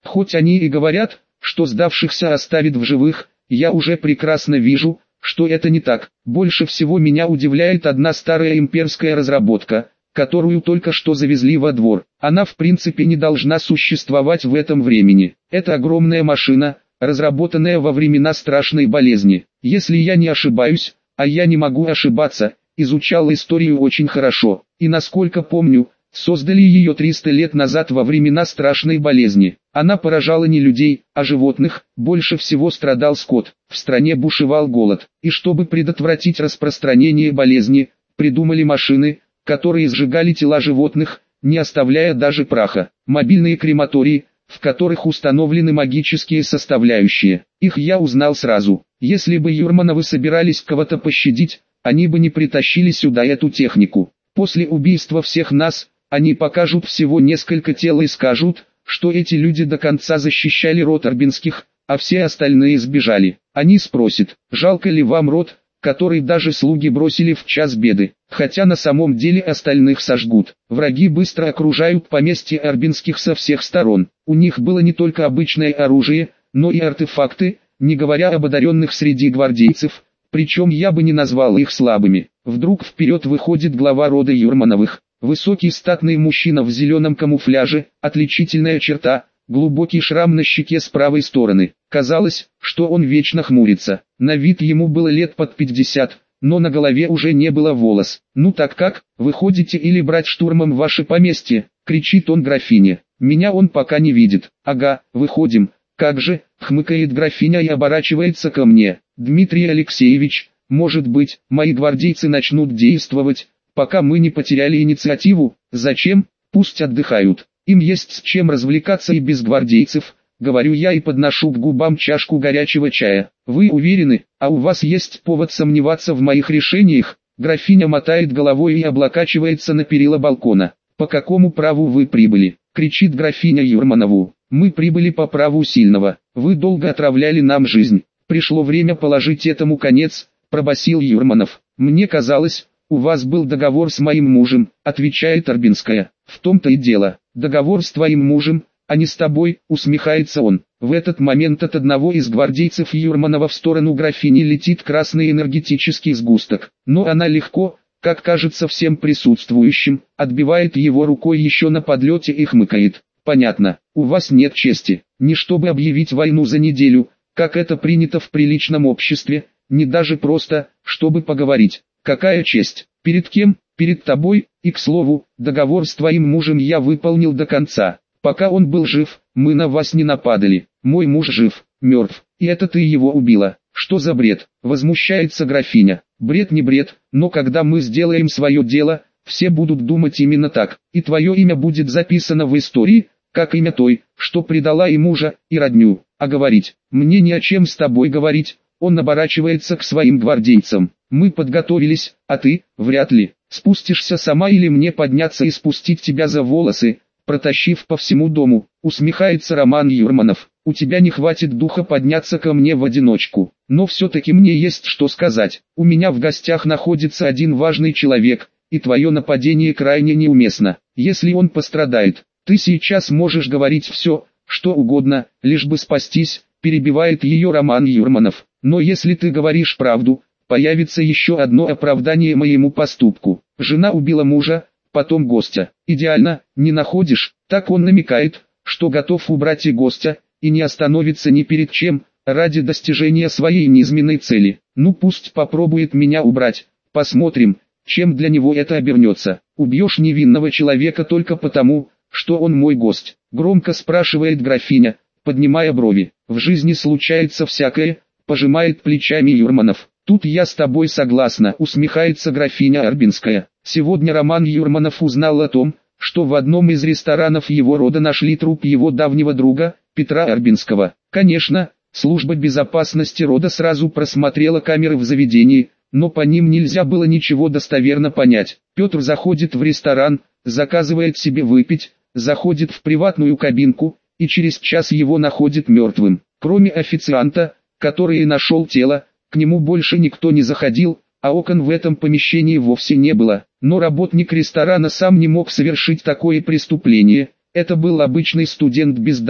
Хоть они и говорят, что сдавшихся оставит в живых, я уже прекрасно вижу, что это не так. Больше всего меня удивляет одна старая имперская разработка, которую только что завезли во двор. Она в принципе не должна существовать в этом времени. Это огромная машина, разработанная во времена страшной болезни. Если я не ошибаюсь, а я не могу ошибаться, изучал историю очень хорошо, и насколько помню, создали ее 300 лет назад во времена страшной болезни. Она поражала не людей, а животных, больше всего страдал скот. В стране бушевал голод, и чтобы предотвратить распространение болезни, придумали машины, которые сжигали тела животных, не оставляя даже праха. Мобильные крематории, в которых установлены магические составляющие. Их я узнал сразу. Если бы Юрмановы собирались кого-то пощадить, они бы не притащили сюда эту технику. После убийства всех нас, они покажут всего несколько тел и скажут, что эти люди до конца защищали род Арбинских, а все остальные сбежали. Они спросят, жалко ли вам род, который даже слуги бросили в час беды, хотя на самом деле остальных сожгут. Враги быстро окружают поместье Арбинских со всех сторон. У них было не только обычное оружие, но и артефакты, не говоря об одаренных среди гвардейцев, причем я бы не назвал их слабыми. Вдруг вперед выходит глава рода Юрмановых, высокий статный мужчина в зеленом камуфляже, отличительная черта, глубокий шрам на щеке с правой стороны. Казалось, что он вечно хмурится. На вид ему было лет под 50, но на голове уже не было волос. «Ну так как, выходите или брать штурмом ваше поместье?» — кричит он графине. «Меня он пока не видит». «Ага, выходим». «Как же», — хмыкает графиня и оборачивается ко мне. «Дмитрий Алексеевич, может быть, мои гвардейцы начнут действовать, пока мы не потеряли инициативу?» «Зачем? Пусть отдыхают. Им есть с чем развлекаться и без гвардейцев», — говорю я и подношу к губам чашку горячего чая. «Вы уверены, а у вас есть повод сомневаться в моих решениях?» Графиня мотает головой и облокачивается на перила балкона. «По какому праву вы прибыли?» — кричит графиня Юрманову. «Мы прибыли по праву сильного. Вы долго отравляли нам жизнь. Пришло время положить этому конец», — пробасил Юрманов. «Мне казалось, у вас был договор с моим мужем», — отвечает Арбинская. «В том-то и дело. Договор с твоим мужем, а не с тобой», — усмехается он. В этот момент от одного из гвардейцев Юрманова в сторону графини летит красный энергетический сгусток. Но она легко, как кажется всем присутствующим, отбивает его рукой еще на подлете и хмыкает. «Понятно, у вас нет чести, не чтобы объявить войну за неделю, как это принято в приличном обществе, не даже просто, чтобы поговорить. Какая честь? Перед кем? Перед тобой, и к слову, договор с твоим мужем я выполнил до конца. Пока он был жив, мы на вас не нападали. Мой муж жив, мертв, и это ты его убила. Что за бред?» — возмущается графиня. «Бред не бред, но когда мы сделаем свое дело, все будут думать именно так, и твое имя будет записано в истории, как имя той, что предала и мужа, и родню. А говорить, мне не о чем с тобой говорить». Он оборачивается к своим гвардейцам. «Мы подготовились, а ты, вряд ли, спустишься сама или мне подняться и спустить тебя за волосы, протащив по всему дому», — усмехается Роман Юрманов. «У тебя не хватит духа подняться ко мне в одиночку. Но все-таки мне есть что сказать. У меня в гостях находится один важный человек, и твое нападение крайне неуместно. Если он пострадает, ты сейчас можешь говорить все, что угодно, лишь бы спастись», — перебивает ее Роман Юрманов. «Но если ты говоришь правду, появится еще одно оправдание моему поступку. Жена убила мужа, потом гостя. Идеально, не находишь?» Так он намекает, что готов убрать и гостя, и не остановится ни перед чем, ради достижения своей низменной цели. «Ну пусть попробует меня убрать, посмотрим, чем для него это обернется. Убьешь невинного человека только потому, что он мой гость?» — громко спрашивает графиня, поднимая брови. «В жизни случается всякое», — пожимает плечами Юрманов. «Тут я с тобой согласна», — усмехается графиня Арбинская. Сегодня Роман Юрманов узнал о том, что в одном из ресторанов его рода нашли труп его давнего друга, Петра Арбинского. Конечно, служба безопасности рода сразу просмотрела камеры в заведении, но по ним нельзя было ничего достоверно понять. Петр заходит в ресторан, заказывает себе выпить, заходит в приватную кабинку, и через час его находят мертвым. Кроме официанта, который и нашел тело, к нему больше никто не заходил, а окон в этом помещении вовсе не было. Но работник ресторана сам не мог совершить такое преступление. Это был обычный студент без дара,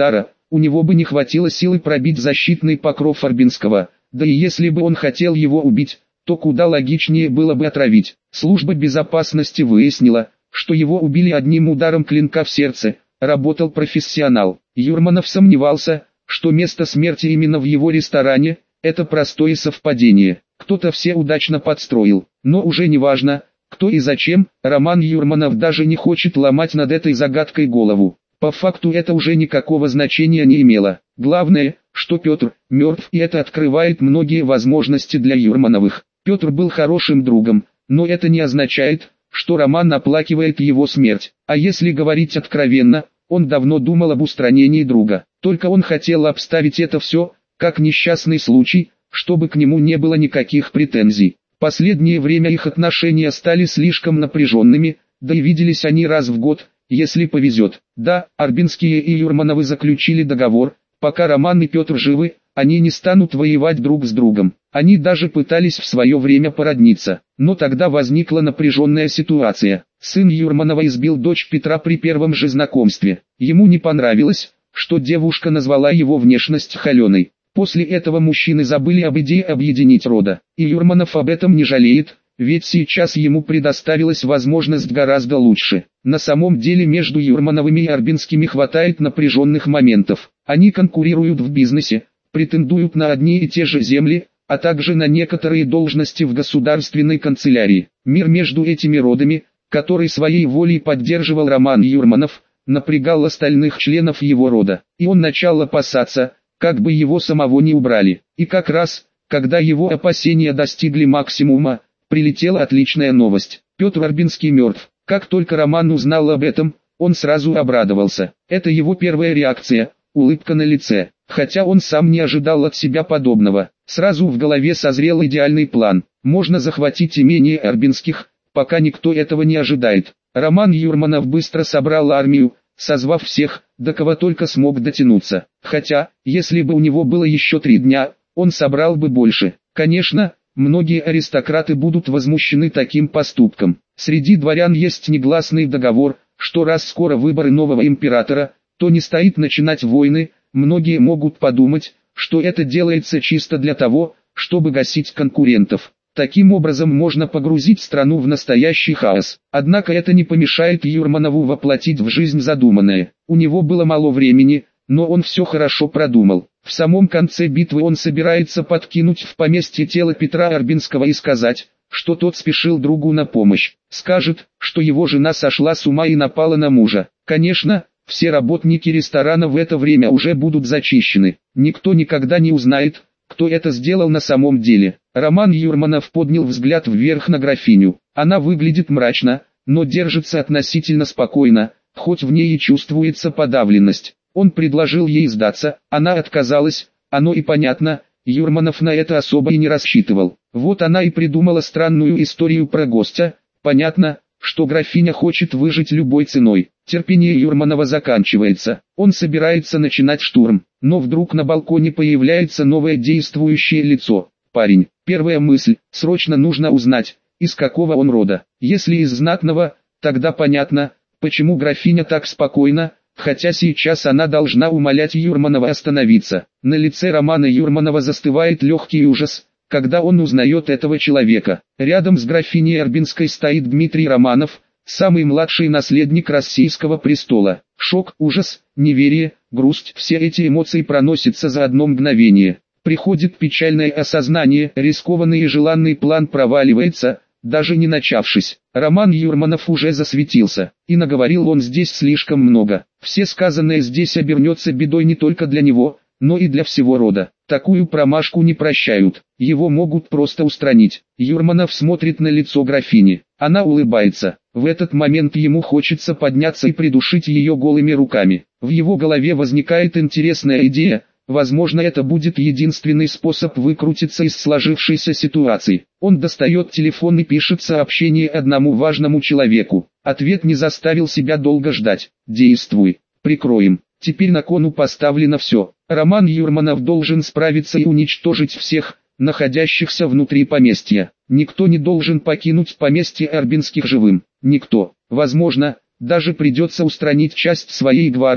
у него бы не хватило силы пробить защитный покров Арбинского, да и если бы он хотел его убить, то куда логичнее было бы отравить. Служба безопасности выяснила, что его убили одним ударом клинка в сердце, работал профессионал. Юрманов сомневался, что место смерти именно в его ресторане, это простое совпадение. Кто-то все удачно подстроил, но уже не важно, кто и зачем, Роман Юрманов даже не хочет ломать над этой загадкой голову. По факту это уже никакого значения не имело. Главное, что Петр мертв, и это открывает многие возможности для Юрмановых. Петр был хорошим другом, но это не означает, что Роман оплакивает его смерть. А если говорить откровенно, он давно думал об устранении друга. Только он хотел обставить это все, как несчастный случай, чтобы к нему не было никаких претензий. Последнее время их отношения стали слишком напряженными, да и виделись они раз в год, если повезет. Да, Арбинские и Юрмановы заключили договор, пока Роман и Петр живы, они не станут воевать друг с другом. Они даже пытались в свое время породниться, но тогда возникла напряженная ситуация. Сын Юрманова избил дочь Петра при первом же знакомстве. Ему не понравилось, что девушка назвала его внешность холеной. После этого мужчины забыли об идее объединить рода, и Юрманов об этом не жалеет, ведь сейчас ему предоставилась возможность гораздо лучше. На самом деле между Юрмановыми и Арбинскими хватает напряженных моментов. Они конкурируют в бизнесе, претендуют на одни и те же земли, а также на некоторые должности в государственной канцелярии. Мир между этими родами, который своей волей поддерживал Роман Юрманов, напрягал остальных членов его рода, и он начал опасаться, как бы его самого не убрали. И как раз, когда его опасения достигли максимума, прилетела отличная новость. Петр Арбинский мертв. Как только Роман узнал об этом, он сразу обрадовался. Это его первая реакция, улыбка на лице. Хотя он сам не ожидал от себя подобного. Сразу в голове созрел идеальный план. Можно захватить имение Арбинских, пока никто этого не ожидает. Роман Юрманов быстро собрал армию, созвав всех, до кого только смог дотянуться. Хотя, если бы у него было еще 3 дня, он собрал бы больше. Конечно, многие аристократы будут возмущены таким поступком. Среди дворян есть негласный договор, что раз скоро выборы нового императора, то не стоит начинать войны. Многие могут подумать, что это делается чисто для того, чтобы гасить конкурентов. Таким образом можно погрузить страну в настоящий хаос. Однако это не помешает Юрманову воплотить в жизнь задуманное. У него было мало времени, но он все хорошо продумал. В самом конце битвы он собирается подкинуть в поместье тело Петра Арбинского и сказать, что тот спешил другу на помощь. Скажет, что его жена сошла с ума и напала на мужа. Конечно, все работники ресторана в это время уже будут зачищены. Никто никогда не узнает, кто это сделал на самом деле. Роман Юрманов поднял взгляд вверх на графиню. Она выглядит мрачно, но держится относительно спокойно, хоть в ней и чувствуется подавленность. Он предложил ей сдаться, она отказалась, оно и понятно, Юрманов на это особо и не рассчитывал. Вот она и придумала странную историю про гостя. Понятно, что графиня хочет выжить любой ценой. Терпение Юрманова заканчивается. Он собирается начинать штурм, но вдруг на балконе появляется новое действующее лицо. Парень. Первая мысль: срочно нужно узнать, из какого он рода. Если из знатного, тогда понятно, почему графиня так спокойна, хотя сейчас она должна умолять Юрманова остановиться. На лице Романа Юрманова застывает легкий ужас, когда он узнает этого человека. Рядом с графиней Арбинской стоит Дмитрий Романов, самый младший наследник российского престола. Шок, ужас, неверие, грусть – все эти эмоции проносятся за одно мгновение. Приходит печальное осознание, рискованный и желанный план проваливается, даже не начавшись. Роман Юрманов уже засветился, и наговорил он здесь слишком много. Все сказанное здесь обернется бедой не только для него, но и для всего рода. Такую промашку не прощают, его могут просто устранить. Юрманов смотрит на лицо графини, она улыбается. В этот момент ему хочется подняться и придушить ее голыми руками. В его голове возникает интересная идея, возможно это будет единственный способ выкрутиться из сложившейся ситуации. Он достает телефон и пишет сообщение одному важному человеку. Ответ не заставил себя долго ждать. «Действуй, прикроем». Теперь на кону поставлено все. Роман Юрманов должен справиться и уничтожить всех, находящихся внутри поместья. Никто не должен покинуть поместье Арбинских живым. Никто. Возможно, даже придется устранить часть своей гвардии,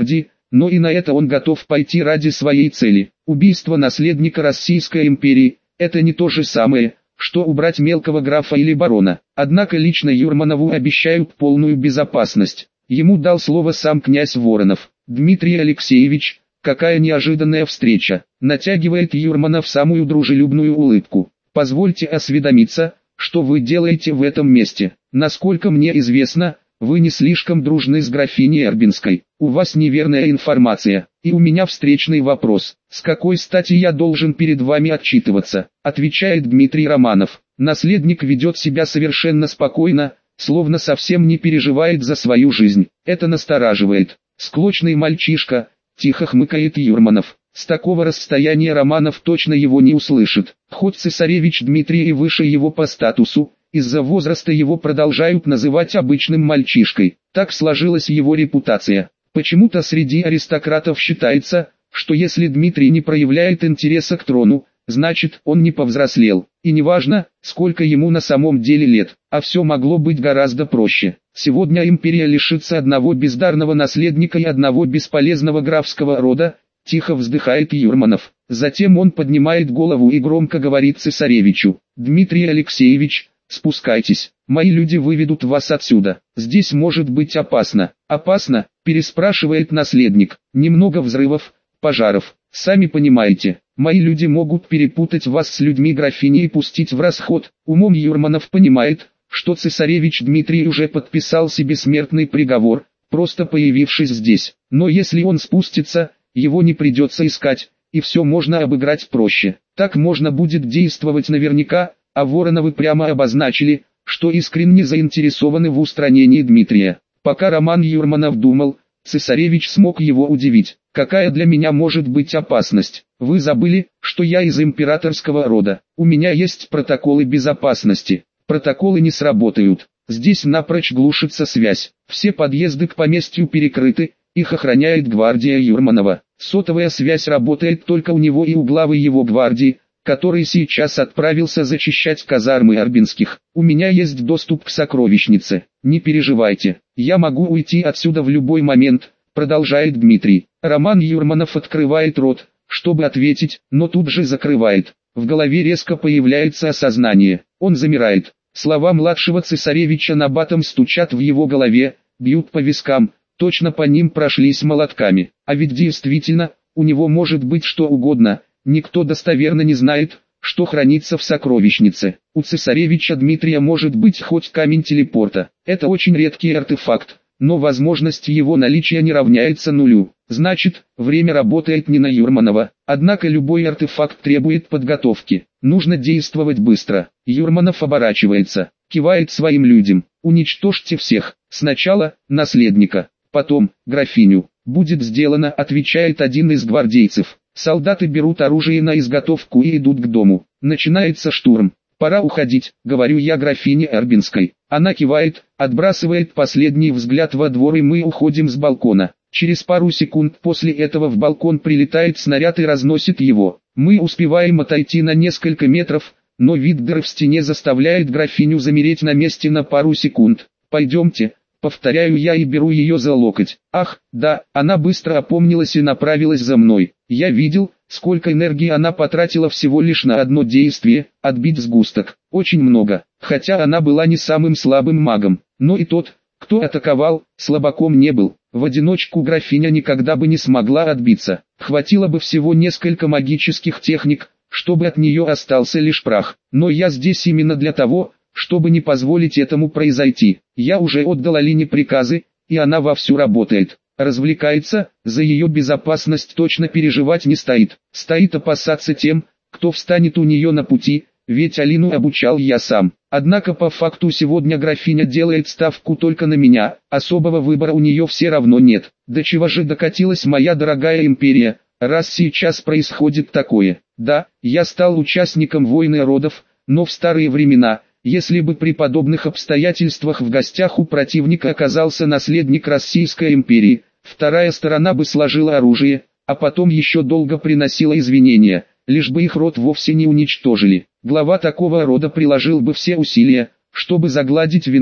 но и на это он готов пойти ради своей цели. Убийство наследника Российской империи – это не то же самое, что убрать мелкого графа или барона. Однако лично Юрманову обещают полную безопасность. Ему дал слово сам князь Воронов. «Дмитрий Алексеевич, какая неожиданная встреча!» Натягивает Юрманов самую дружелюбную улыбку. «Позвольте осведомиться, что вы делаете в этом месте. Насколько мне известно, вы не слишком дружны с графиней Эрбинской. У вас неверная информация. И у меня встречный вопрос. С какой стати я должен перед вами отчитываться?» Отвечает Дмитрий Романов. Наследник ведет себя совершенно спокойно, словно совсем не переживает за свою жизнь. Это настораживает. «Склочный мальчишка», тихо хмыкает Юрманов. С такого расстояния Романов точно его не услышит. Хоть цесаревич Дмитрий и выше его по статусу, из-за возраста его продолжают называть обычным мальчишкой. Так сложилась его репутация. Почему-то среди аристократов считается, что если Дмитрий не проявляет интереса к трону, значит он не повзрослел. И неважно, сколько ему на самом деле лет, а все могло быть гораздо проще. Сегодня империя лишится одного бездарного наследника и одного бесполезного графского рода. Тихо вздыхает Юрманов. Затем он поднимает голову и громко говорит цесаревичу: «Дмитрий Алексеевич, спускайтесь, мои люди выведут вас отсюда. Здесь может быть опасно». «Опасно?» – переспрашивает наследник. «Немного взрывов, пожаров. Сами понимаете, мои люди могут перепутать вас с людьми графини и пустить в расход». Умом Юрманов понимает, что цесаревич Дмитрий уже подписал себе смертный приговор, просто появившись здесь. Но если он спустится, его не придется искать, и все можно обыграть проще. Так можно будет действовать наверняка, а Вороновы прямо обозначили, что искренне заинтересованы в устранении Дмитрия. Пока Роман Юрманов думал, цесаревич смог его удивить. «Какая для меня может быть опасность? Вы забыли, что я из императорского рода. У меня есть протоколы безопасности. Протоколы не сработают. Здесь напрочь глушится связь. Все подъезды к поместью перекрыты. Их охраняет гвардия Юрманова. Сотовая связь работает только у него и у главы его гвардии, который сейчас отправился зачищать казармы Арбинских. У меня есть доступ к сокровищнице. Не переживайте, я могу уйти отсюда в любой момент», продолжает Дмитрий. Роман Юрманов открывает рот, чтобы ответить, но тут же закрывает. В голове резко появляется осознание. Он замирает. Слова младшего цесаревича набатом стучат в его голове, бьют по вискам. Точно по ним прошлись молотками. А ведь действительно, у него может быть что угодно. Никто достоверно не знает, что хранится в сокровищнице. У цесаревича Дмитрия может быть хоть камень телепорта. Это очень редкий артефакт, но возможность его наличия не равняется нулю. Значит, время работает не на Юрманова. Однако любой артефакт требует подготовки. Нужно действовать быстро. Юрманов оборачивается, кивает своим людям. «Уничтожьте всех. Сначала наследника, потом графиню». «Будет сделано», отвечает один из гвардейцев. Солдаты берут оружие на изготовку и идут к дому. Начинается штурм. «Пора уходить», говорю я графине Арбинской. Она кивает, отбрасывает последний взгляд во двор, и мы уходим с балкона. Через пару секунд после этого в балкон прилетает снаряд и разносит его. Мы успеваем отойти на несколько метров, но вид дыр в стене заставляет графиню замереть на месте на пару секунд. «Пойдемте», повторяю я и беру ее за локоть. «Ах, да», она быстро опомнилась и направилась за мной. Я видел, сколько энергии она потратила всего лишь на одно действие – отбить сгусток. Очень много, хотя она была не самым слабым магом. Но и тот, кто атаковал, слабаком не был. В одиночку графиня никогда бы не смогла отбиться. Хватило бы всего несколько магических техник, чтобы от нее остался лишь прах. Но я здесь именно для того, чтобы не позволить этому произойти. Я уже отдал Алине приказы, и она вовсю работает. Развлекается, за ее безопасность точно переживать не стоит. Стоит опасаться тем, кто встанет у нее на пути, ведь Алину обучал я сам. Однако по факту сегодня графиня делает ставку только на меня, особого выбора у нее все равно нет. До чего же докатилась моя дорогая империя, раз сейчас происходит такое? Да, я стал участником войны родов, но в старые времена, если бы при подобных обстоятельствах в гостях у противника оказался наследник Российской империи, вторая сторона бы сложила оружие, а потом еще долго приносила извинения, лишь бы их род вовсе не уничтожили. Глава такого рода приложил бы все усилия, чтобы загладить вину,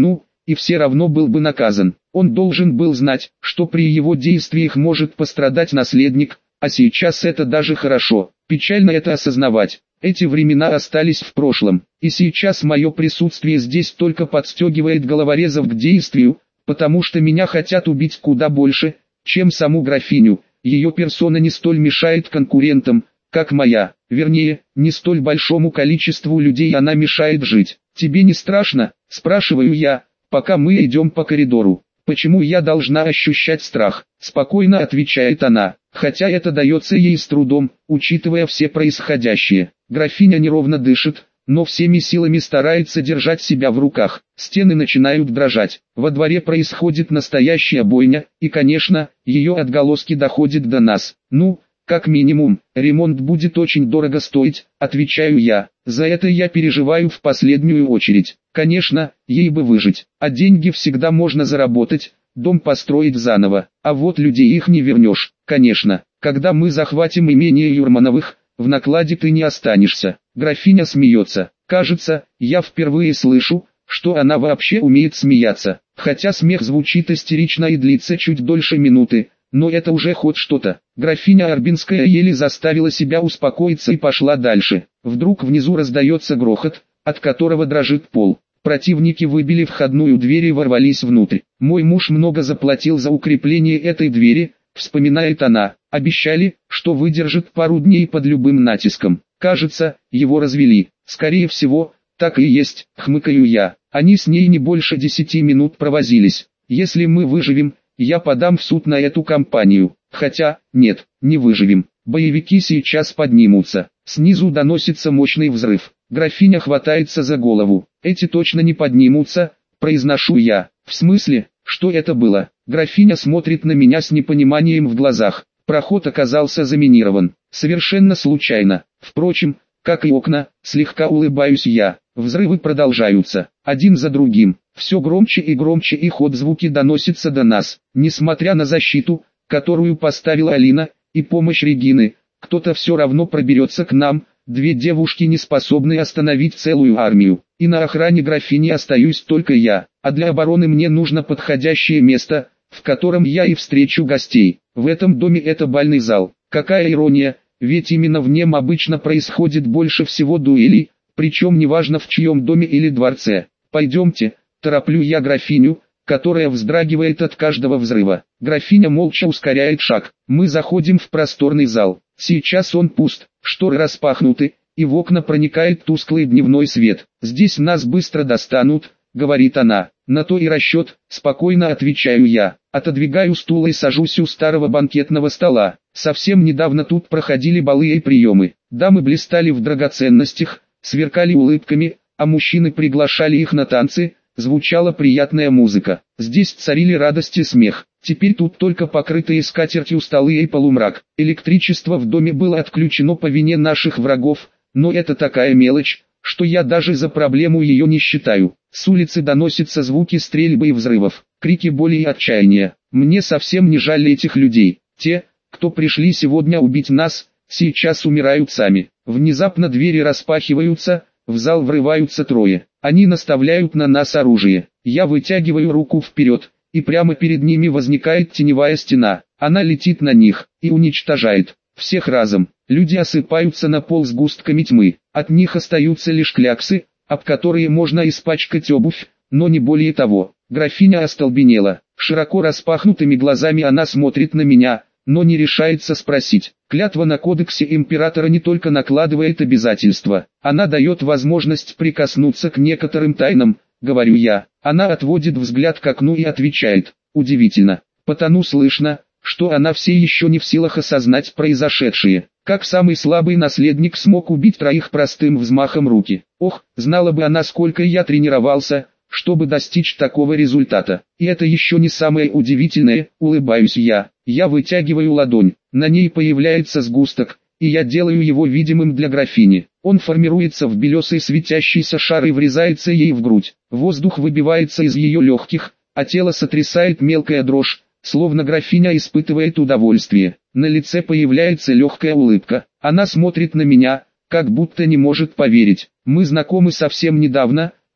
и все равно был бы наказан. Он должен был знать, что при его действиях может пострадать наследник, а сейчас это даже хорошо. Печально это осознавать. Эти времена остались в прошлом, и сейчас мое присутствие здесь только подстегивает головорезов к действию, потому что меня хотят убить куда больше, чем саму графиню. Ее персона не столь мешает конкурентам, как моя, вернее, не столь большому количеству людей она мешает жить. «Тебе не страшно?» – спрашиваю я, пока мы идем по коридору. «Почему я должна ощущать страх?» – спокойно отвечает она, хотя это дается ей с трудом, учитывая все происходящее. Графиня неровно дышит, но всеми силами старается держать себя в руках. Стены начинают дрожать. Во дворе происходит настоящая бойня, и, конечно, ее отголоски доходят до нас. «Ну, как минимум, ремонт будет очень дорого стоить», отвечаю я. За это я переживаю в последнюю очередь. Конечно, ей бы выжить, а деньги всегда можно заработать, дом построить заново, а вот людей их не вернешь. Конечно, когда мы захватим имение Юрмановых, в накладе ты не останешься. Графиня смеется. Кажется, я впервые слышу, что она вообще умеет смеяться. Хотя смех звучит истерично и длится чуть дольше минуты, но это уже хоть что-то. Графиня Арбинская еле заставила себя успокоиться и пошла дальше. Вдруг внизу раздается грохот, от которого дрожит пол. Противники выбили входную дверь и ворвались внутрь. Мой муж много заплатил за укрепление этой двери, вспоминает она. Обещали, что выдержит пару дней под любым натиском. Кажется, его развели. Скорее всего, так и есть, хмыкаю я. Они с ней не больше 10 минут провозились. Если мы выживем, я подам в суд на эту компанию. Хотя, нет, не выживем. Боевики сейчас поднимутся. Снизу доносится мощный взрыв. Графиня хватается за голову. Эти точно не поднимутся, произношу я. В смысле, что это было? Графиня смотрит на меня с непониманием в глазах. Проход оказался заминирован. Совершенно случайно. Впрочем, как и окна, слегка улыбаюсь я. Взрывы продолжаются, один за другим. Все громче и громче их отзвуки доносятся до нас. Несмотря на защиту, которую поставила Алина, и помощь Регины, кто-то все равно проберется к нам. Две девушки не способны остановить целую армию. И на охране графини остаюсь только я. А для обороны мне нужно подходящее место, в котором я и встречу гостей. В этом доме это бальный зал. Какая ирония, ведь именно в нем обычно происходит больше всего дуэлей, причем неважно в чьем доме или дворце. Пойдемте, тороплю я графиню, которая вздрагивает от каждого взрыва. Графиня молча ускоряет шаг. Мы заходим в просторный зал. Сейчас он пуст, шторы распахнуты, и в окна проникает тусклый дневной свет. «Здесь нас быстро достанут», — говорит она. «На то и расчет», — спокойно отвечаю я. Отодвигаю стул и сажусь у старого банкетного стола. Совсем недавно тут проходили балы и приемы. Дамы блистали в драгоценностях, сверкали улыбками, а мужчины приглашали их на танцы. Звучала приятная музыка. Здесь царили радость и смех. Теперь тут только покрытые скатертью столы и полумрак. Электричество в доме было отключено по вине наших врагов, но это такая мелочь, что я даже за проблему ее не считаю. С улицы доносятся звуки стрельбы и взрывов, крики боли и отчаяния. Мне совсем не жаль этих людей. Те, кто пришли сегодня убить нас, сейчас умирают сами. Внезапно двери распахиваются, в зал врываются трое. Они наставляют на нас оружие. Я вытягиваю руку вперед, и прямо перед ними возникает теневая стена. Она летит на них и уничтожает всех разом. Люди осыпаются на пол сгустками тьмы. От них остаются лишь кляксы, об которые можно испачкать обувь, но не более того. Графиня остолбенела. Широко распахнутыми глазами она смотрит на меня, но не решается спросить. Клятва на кодексе императора не только накладывает обязательства, она дает возможность прикоснуться к некоторым тайнам, говорю я. Она отводит взгляд к окну и отвечает. Удивительно, потому слышно, что она все еще не в силах осознать произошедшее. Как самый слабый наследник смог убить троих простым взмахом руки. Ох, знала бы она, сколько я тренировался, чтобы достичь такого результата. И это еще не самое удивительное, улыбаюсь я. Я вытягиваю ладонь, на ней появляется сгусток, и я делаю его видимым для графини. Он формируется в белесый светящийся шар и врезается ей в грудь. Воздух выбивается из ее легких, а тело сотрясает мелкая дрожь, словно графиня испытывает удовольствие. На лице появляется легкая улыбка. Она смотрит на меня, как будто не может поверить. Мы знакомы совсем недавно,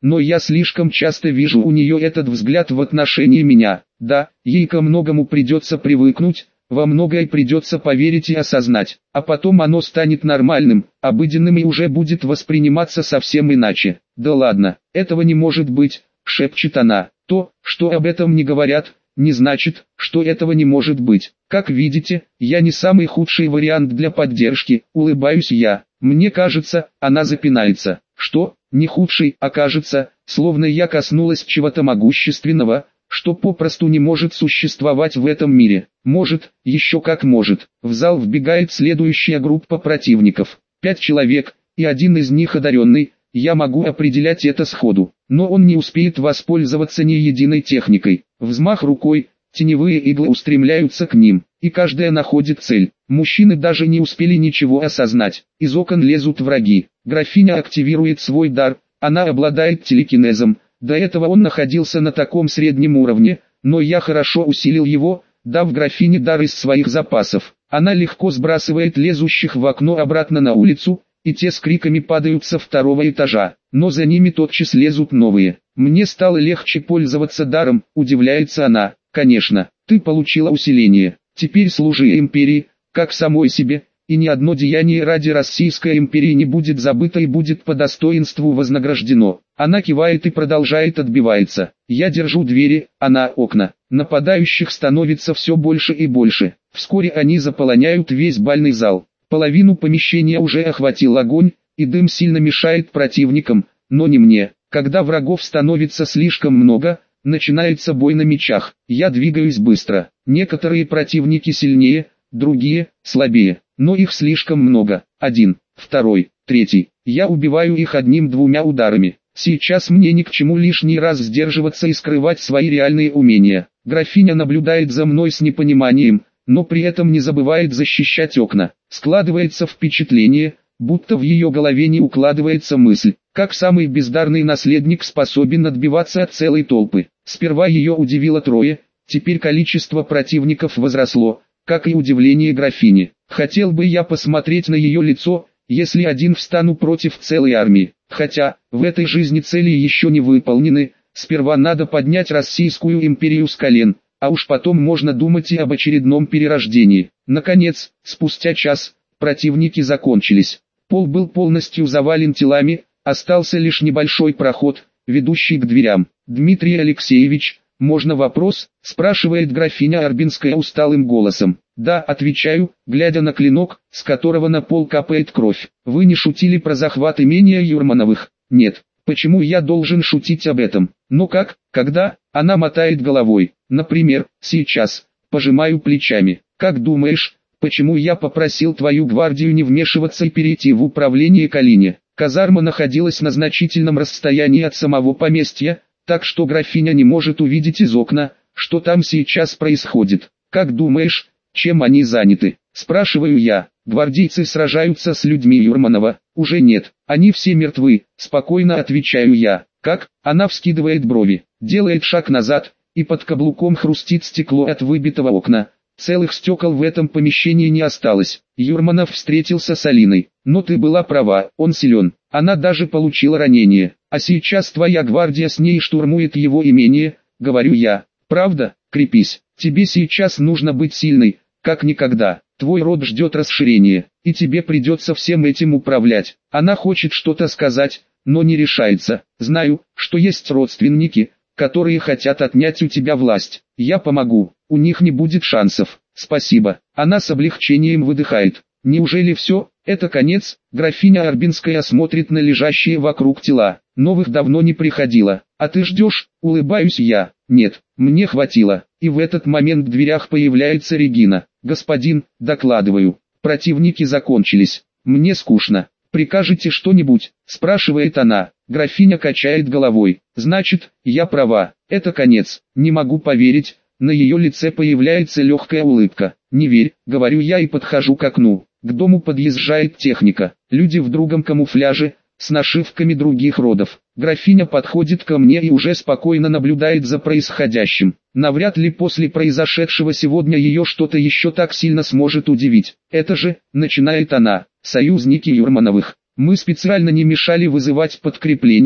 но я слишком часто вижу у нее этот взгляд в отношении меня. Да, ей ко многому придется привыкнуть, во многое придется поверить и осознать, а потом оно станет нормальным, обыденным и уже будет восприниматься совсем иначе. Да ладно, этого не может быть, шепчет она. То, что об этом не говорят, не значит, что этого не может быть. Как видите, я не самый худший вариант для поддержки, улыбаюсь я. Мне кажется, она запинается. Что, не худший, а кажется, словно я коснулась чего-то могущественного, что попросту не может существовать в этом мире. Может, еще как может. В зал вбегает следующая группа противников. 5 человек, и один из них одаренный. Я могу определять это сходу, но он не успеет воспользоваться ни единой техникой. Взмах рукой, теневые иглы устремляются к ним, и каждая находит цель. Мужчины даже не успели ничего осознать. Из окон лезут враги. Графиня активирует свой дар, она обладает телекинезом. До этого он находился на таком среднем уровне, но я хорошо усилил его, дав графине дар из своих запасов. Она легко сбрасывает лезущих в окно обратно на улицу, и те с криками падают со 2-го этажа, но за ними тотчас лезут новые. Мне стало легче пользоваться даром, удивляется она. Конечно, ты получила усиление, теперь служи империи, как самой себе, и ни одно деяние ради Российской империи не будет забыто и будет по достоинству вознаграждено. Она кивает и продолжает отбиваться. Я держу двери, она окна. Нападающих становится все больше и больше. Вскоре они заполоняют весь бальный зал. Половину помещения уже охватил огонь, и дым сильно мешает противникам, но не мне. Когда врагов становится слишком много, начинается бой на мечах. Я двигаюсь быстро. Некоторые противники сильнее, другие слабее, но их слишком много. 1, 2, 3. Я убиваю их 1-2 ударами. Сейчас мне ни к чему лишний раз сдерживаться и скрывать свои реальные умения. Графиня наблюдает за мной с непониманием, но при этом не забывает защищать окна. Складывается впечатление, будто в ее голове не укладывается мысль, как самый бездарный наследник способен отбиваться от целой толпы. Сперва ее удивило 3, теперь количество противников возросло, как и удивление графини. Хотел бы я посмотреть на ее лицо, если один встану против целой армии. Хотя, в этой жизни цели еще не выполнены, сперва надо поднять Российскую империю с колен, а уж потом можно думать и об очередном перерождении. Наконец, спустя час, противники закончились. Пол был полностью завален телами, остался лишь небольшой проход, ведущий к дверям. «Дмитрий Алексеевич, можно вопрос?» – спрашивает графиня Арбинская усталым голосом. «Да», – отвечаю, глядя на клинок, с которого на пол капает кровь. «Вы не шутили про захват имения Юрмановых?» «Нет». «Почему я должен шутить об этом?» «Ну как, когда?» – она мотает головой. «Например, сейчас». Пожимаю плечами. «Как думаешь, почему я попросил твою гвардию не вмешиваться и перейти в управление Калине?» Казарма находилась на значительном расстоянии от самого поместья, так что графиня не может увидеть из окна, что там сейчас происходит. «Как думаешь, чем они заняты?» – спрашиваю я. «Гвардейцы сражаются с людьми Юрманова». «Уже нет, они все мертвы», – спокойно отвечаю я. «Как?» – она вскидывает брови, делает шаг назад, и под каблуком хрустит стекло от выбитого окна. Целых стекол в этом помещении не осталось. Юрманов встретился с Алиной. Но ты была права, он силен. Она даже получила ранение. А сейчас твоя гвардия с ней штурмует его имение, говорю я. Правда? Крепись. Тебе сейчас нужно быть сильной, как никогда. Твой род ждет расширения, и тебе придется всем этим управлять. Она хочет что-то сказать, но не решается. Знаю, что есть родственники, которые хотят отнять у тебя власть. Я помогу, у них не будет шансов. Спасибо. Она с облегчением выдыхает. Неужели все? Это конец? Графиня Арбинская смотрит на лежащие вокруг тела. Новых давно не приходило. А ты ждешь? Улыбаюсь я. Нет, мне хватило. И в этот момент в дверях появляется Регина. Господин, докладываю, противники закончились. Мне скучно. «Прикажете что-нибудь?» – спрашивает она. Графиня качает головой. «Значит, я права. Это конец». Не могу поверить. На ее лице появляется легкая улыбка. «Не верь», – говорю я и подхожу к окну. К дому подъезжает техника. Люди в другом камуфляже, с нашивками других родов. Графиня подходит ко мне и уже спокойно наблюдает за происходящим. Навряд ли после произошедшего сегодня ее что-то еще так сильно сможет удивить. «Это же», – начинает она, – «союзники Юрмановых. Мы специально не мешали вызывать подкрепление,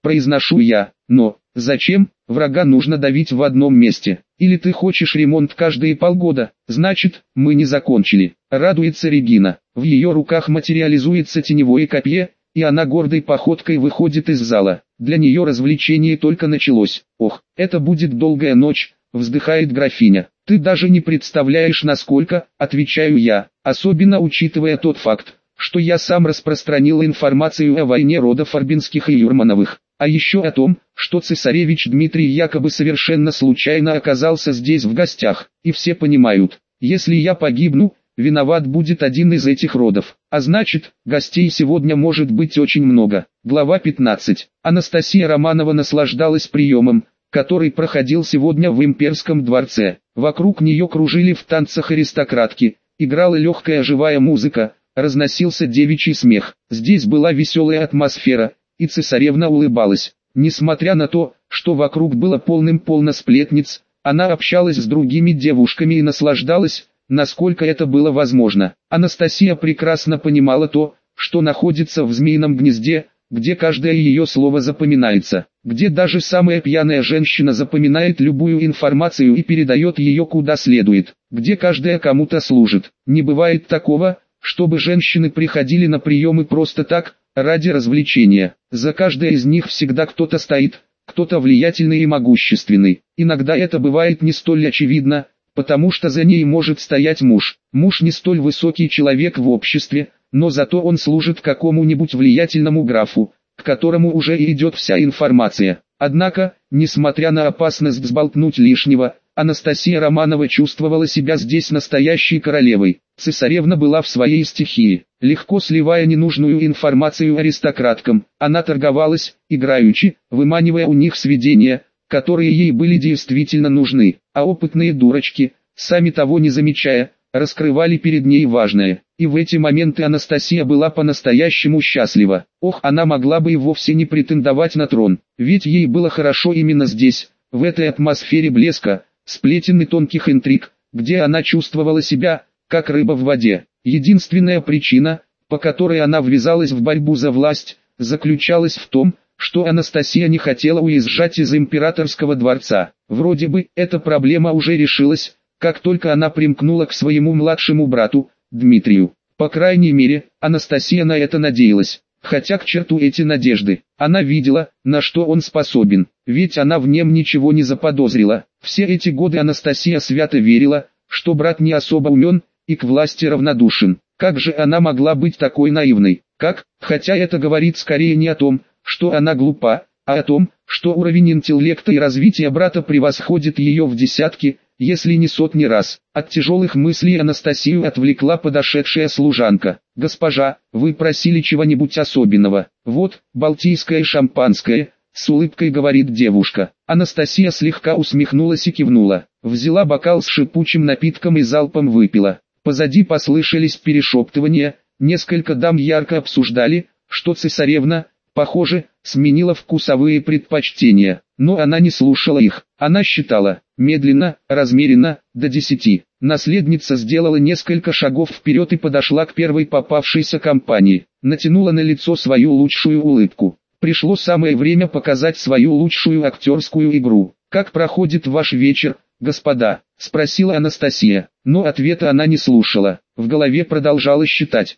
произношу я. Но, зачем? Врага нужно давить в одном месте. Или ты хочешь ремонт каждые полгода? Значит, мы не закончили. Радуется Регина. В ее руках материализуется теневое копье, и она гордой походкой выходит из зала. Для нее развлечение только началось. Ох, это будет долгая ночь, вздыхает графиня. Ты даже не представляешь насколько, отвечаю я, особенно учитывая тот факт, что я сам распространил информацию о войне родов Арбинских и Юрмановых. А еще о том, что цесаревич Дмитрий якобы совершенно случайно оказался здесь в гостях. И все понимают, если я погибну, виноват будет один из этих родов. А значит, гостей сегодня может быть очень много. Глава 15. Анастасия Романова наслаждалась приемом, который проходил сегодня в Имперском дворце. Вокруг нее кружили в танцах аристократки, играла легкая живая музыка, разносился девичий смех. Здесь была веселая атмосфера, и цесаревна улыбалась. Несмотря на то, что вокруг было полным-полно сплетниц, она общалась с другими девушками и наслаждалась, насколько это было возможно. Анастасия прекрасно понимала то, что находится в змеином гнезде, где каждое ее слово запоминается, где даже самая пьяная женщина запоминает любую информацию и передает ее куда следует, где каждая кому-то служит. Не бывает такого, чтобы женщины приходили на приемы просто так, ради развлечения. За каждой из них всегда кто-то стоит, кто-то влиятельный и могущественный. Иногда это бывает не столь очевидно, потому что за ней может стоять муж. Муж не столь высокий человек в обществе, но зато он служит какому-нибудь влиятельному графу, к которому уже и идет вся информация. Однако, несмотря на опасность сболтнуть лишнего, Анастасия Романова чувствовала себя здесь настоящей королевой. Цесаревна была в своей стихии, легко сливая ненужную информацию аристократкам. Она торговалась, играючи, выманивая у них сведения, которые ей были действительно нужны, а опытные дурочки, сами того не замечая, раскрывали перед ней важное. И в эти моменты Анастасия была по-настоящему счастлива. Ох, она могла бы и вовсе не претендовать на трон, ведь ей было хорошо именно здесь, в этой атмосфере блеска, сплетен и тонких интриг, где она чувствовала себя, как рыба в воде. Единственная причина, по которой она ввязалась в борьбу за власть, заключалась в том, что Анастасия не хотела уезжать из императорского дворца. Вроде бы, эта проблема уже решилась, как только она примкнула к своему младшему брату, Дмитрию. По крайней мере, Анастасия на это надеялась. Хотя к черту эти надежды. Она видела, на что он способен, ведь она в нем ничего не заподозрила. Все эти годы Анастасия свято верила, что брат не особо умен и к власти равнодушен. Как же она могла быть такой наивной? Как? Хотя это говорит скорее не о том, что она глупа, а о том, что уровень интеллекта и развития брата превосходит ее в десятки, если не сотни раз. От тяжелых мыслей Анастасию отвлекла подошедшая служанка. «Госпожа, вы просили чего-нибудь особенного?» «Вот, балтийское шампанское», — с улыбкой говорит девушка. Анастасия слегка усмехнулась и кивнула. Взяла бокал с шипучим напитком и залпом выпила. Позади послышались перешептывания, несколько дам ярко обсуждали, что цесаревна, похоже, сменила вкусовые предпочтения, но она не слушала их. Она считала, медленно, размеренно, до 10. Наследница сделала несколько шагов вперед и подошла к первой попавшейся компании. Натянула на лицо свою лучшую улыбку. Пришло самое время показать свою лучшую актерскую игру. «Как проходит ваш вечер, господа?» — спросила Анастасия, но ответа она не слушала. В голове продолжала считать.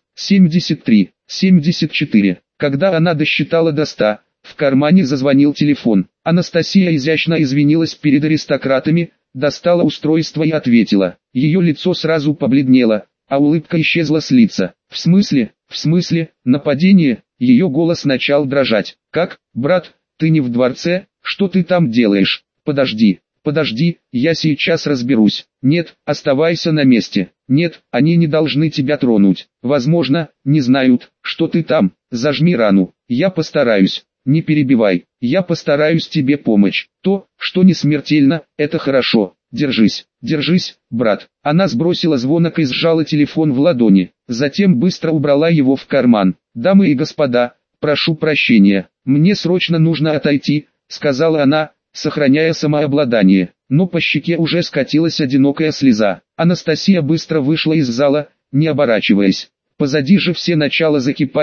73, 74. Когда она досчитала до 100, в кармане зазвонил телефон. Анастасия изящно извинилась перед аристократами, достала устройство и ответила. Ее лицо сразу побледнело, а улыбка исчезла с лица. В смысле, нападение?» Ее голос начал дрожать. «Как, брат, ты не в дворце? Что ты там делаешь? Подожди, я сейчас разберусь. Нет, оставайся на месте. Нет, они не должны тебя тронуть. Возможно, не знают, что ты там. Зажми рану. Я постараюсь. Не перебивай. Я постараюсь тебе помочь. То, что не смертельно, это хорошо. Держись, брат». Она сбросила звонок и сжала телефон в ладони. Затем быстро убрала его в карман. «Дамы и господа, прошу прощения. Мне срочно нужно отойти», — сказала она, сохраняя самообладание. Но по щеке уже скатилась одинокая слеза. Анастасия быстро вышла из зала, не оборачиваясь. Позади же все начало закипать,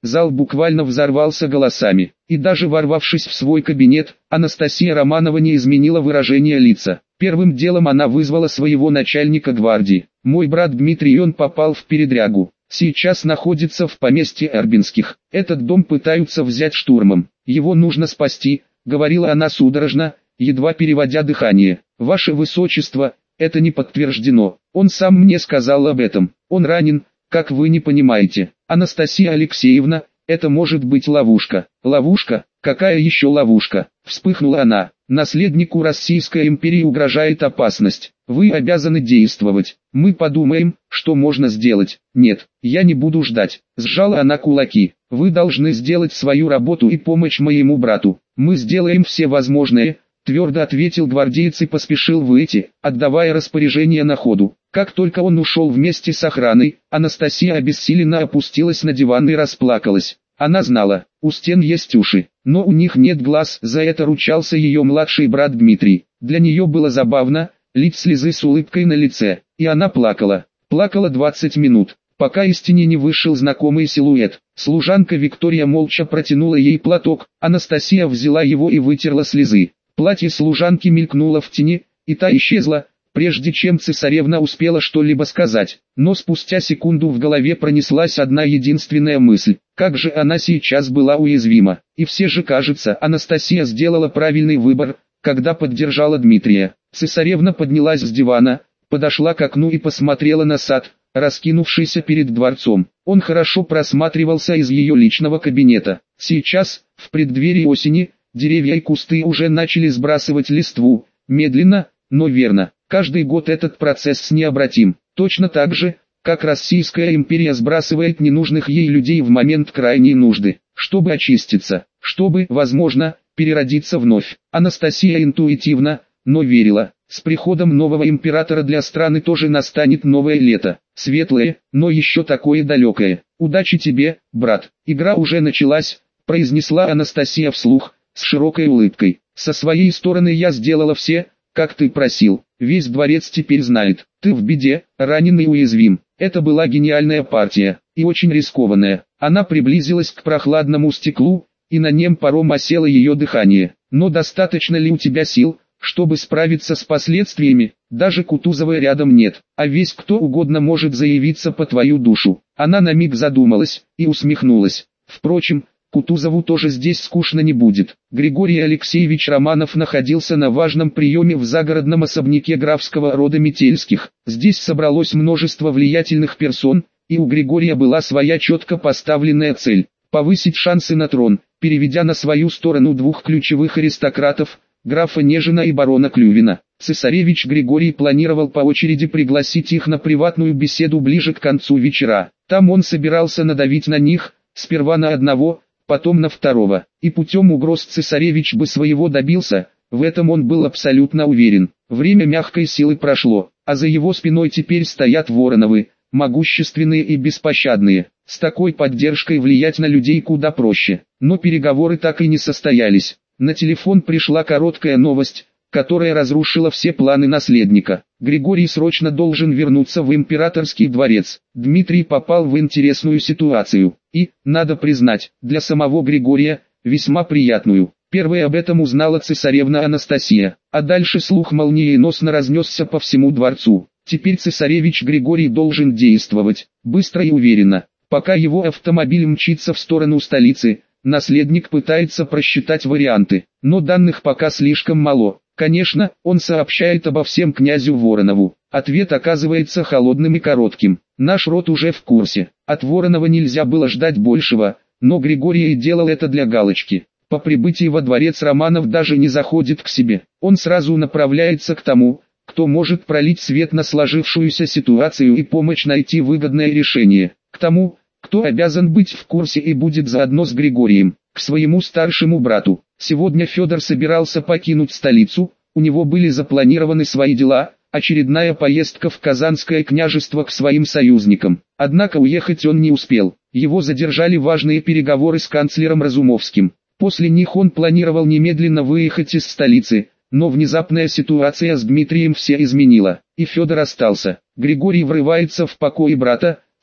Зал буквально взорвался голосами. И даже ворвавшись в свой кабинет, Анастасия Романова не изменила выражение лица. Первым делом она вызвала своего начальника гвардии. «Мой брат Дмитрий, он попал в передрягу. Сейчас находится в поместье Эрбинских. Этот дом пытаются взять штурмом. Его нужно спасти», — говорила она судорожно, едва переводя дыхание. «Ваше Высочество, это не подтверждено. Он сам мне сказал об этом. Он ранен, как вы не понимаете. Анастасия Алексеевна, это может быть ловушка». «Ловушка? Какая еще ловушка?» — вспыхнула она. «Наследнику Российской империи угрожает опасность. Вы обязаны действовать. Мы подумаем, что можно сделать». «Нет, я не буду ждать». Сжала она кулаки. «Вы должны сделать свою работу и помочь моему брату. Мы сделаем все возможное», — твердо ответил гвардеец и поспешил выйти, отдавая распоряжение на ходу. Как только он ушел вместе с охраной, Анастасия обессиленно опустилась на диван и расплакалась. Она знала, у стен есть уши, но у них нет глаз, за это ручался ее младший брат Дмитрий. Для нее было забавно, лить слезы с улыбкой на лице, и она плакала. Плакала 20 минут, пока из тени не вышел знакомый силуэт. Служанка Виктория молча протянула ей платок, Анастасия взяла его и вытерла слезы. Платье служанки мелькнуло в тени, и та исчезла, прежде чем цесаревна успела что-либо сказать. Но спустя секунду в голове пронеслась одна единственная мысль. Как же она сейчас была уязвима. И все же, кажется, Анастасия сделала правильный выбор, когда поддержала Дмитрия. Цесаревна поднялась с дивана, подошла к окну и посмотрела на сад, раскинувшийся перед дворцом. Он хорошо просматривался из ее личного кабинета. Сейчас, в преддверии осени, деревья и кусты уже начали сбрасывать листву, медленно, но верно. Каждый год этот процесс необратим. Точно так же, как Российская империя сбрасывает ненужных ей людей в момент крайней нужды, чтобы очиститься, чтобы, возможно, переродиться вновь. Анастасия интуитивно, но верила, с приходом нового императора для страны тоже настанет новое лето, светлое, но еще такое далекое. «Удачи тебе, брат, игра уже началась», — произнесла Анастасия вслух, с широкой улыбкой. «Со своей стороны я сделала все, как ты просил. Весь дворец теперь знает, ты в беде, ранен и уязвим». Это была гениальная партия, и очень рискованная. Она приблизилась к прохладному стеклу, и на нем паром осело ее дыхание. «Но достаточно ли у тебя сил, чтобы справиться с последствиями? Даже Кутузова рядом нет, а весь кто угодно может заявиться по твою душу». Она на миг задумалась и усмехнулась. Впрочем, Кутузову тоже здесь скучно не будет. Григорий Алексеевич Романов находился на важном приеме в загородном особняке графского рода Метельских. Здесь собралось множество влиятельных персон, и у Григория была своя четко поставленная цель – повысить шансы на трон, переведя на свою сторону двух ключевых аристократов – графа Нежина и барона Клювина. Цесаревич Григорий планировал по очереди пригласить их на приватную беседу ближе к концу вечера. Там он собирался надавить на них, сперва на одного, потом на второго, и путем угроз цесаревич бы своего добился, в этом он был абсолютно уверен. Время мягкой силы прошло, а за его спиной теперь стоят Вороновы, могущественные и беспощадные. С такой поддержкой влиять на людей куда проще, но переговоры так и не состоялись. На телефон пришла короткая новость, которая разрушила все планы наследника. Григорий срочно должен вернуться в императорский дворец. Дмитрий попал в интересную ситуацию. И, надо признать, для самого Григория, весьма приятную. Первой об этом узнала цесаревна Анастасия, а дальше слух молниеносно разнесся по всему дворцу. Теперь цесаревич Григорий должен действовать, быстро и уверенно. Пока его автомобиль мчится в сторону столицы, наследник пытается просчитать варианты, но данных пока слишком мало. Конечно, он сообщает обо всем князю Воронову. Ответ оказывается холодным и коротким. Наш род уже в курсе. От Воронова нельзя было ждать большего, но Григорий и делал это для галочки. По прибытии во дворец Романов даже не заходит к себе. Он сразу направляется к тому, кто может пролить свет на сложившуюся ситуацию и помочь найти выгодное решение. К тому, кто обязан быть в курсе и будет заодно с Григорием, к своему старшему брату. Сегодня Федор собирался покинуть столицу, у него были запланированы свои дела, очередная поездка в Казанское княжество к своим союзникам. Однако уехать он не успел, его задержали важные переговоры с канцлером Разумовским. После них он планировал немедленно выехать из столицы, но внезапная ситуация с Дмитрием все изменила, и Федор остался. Григорий врывается в покои брата,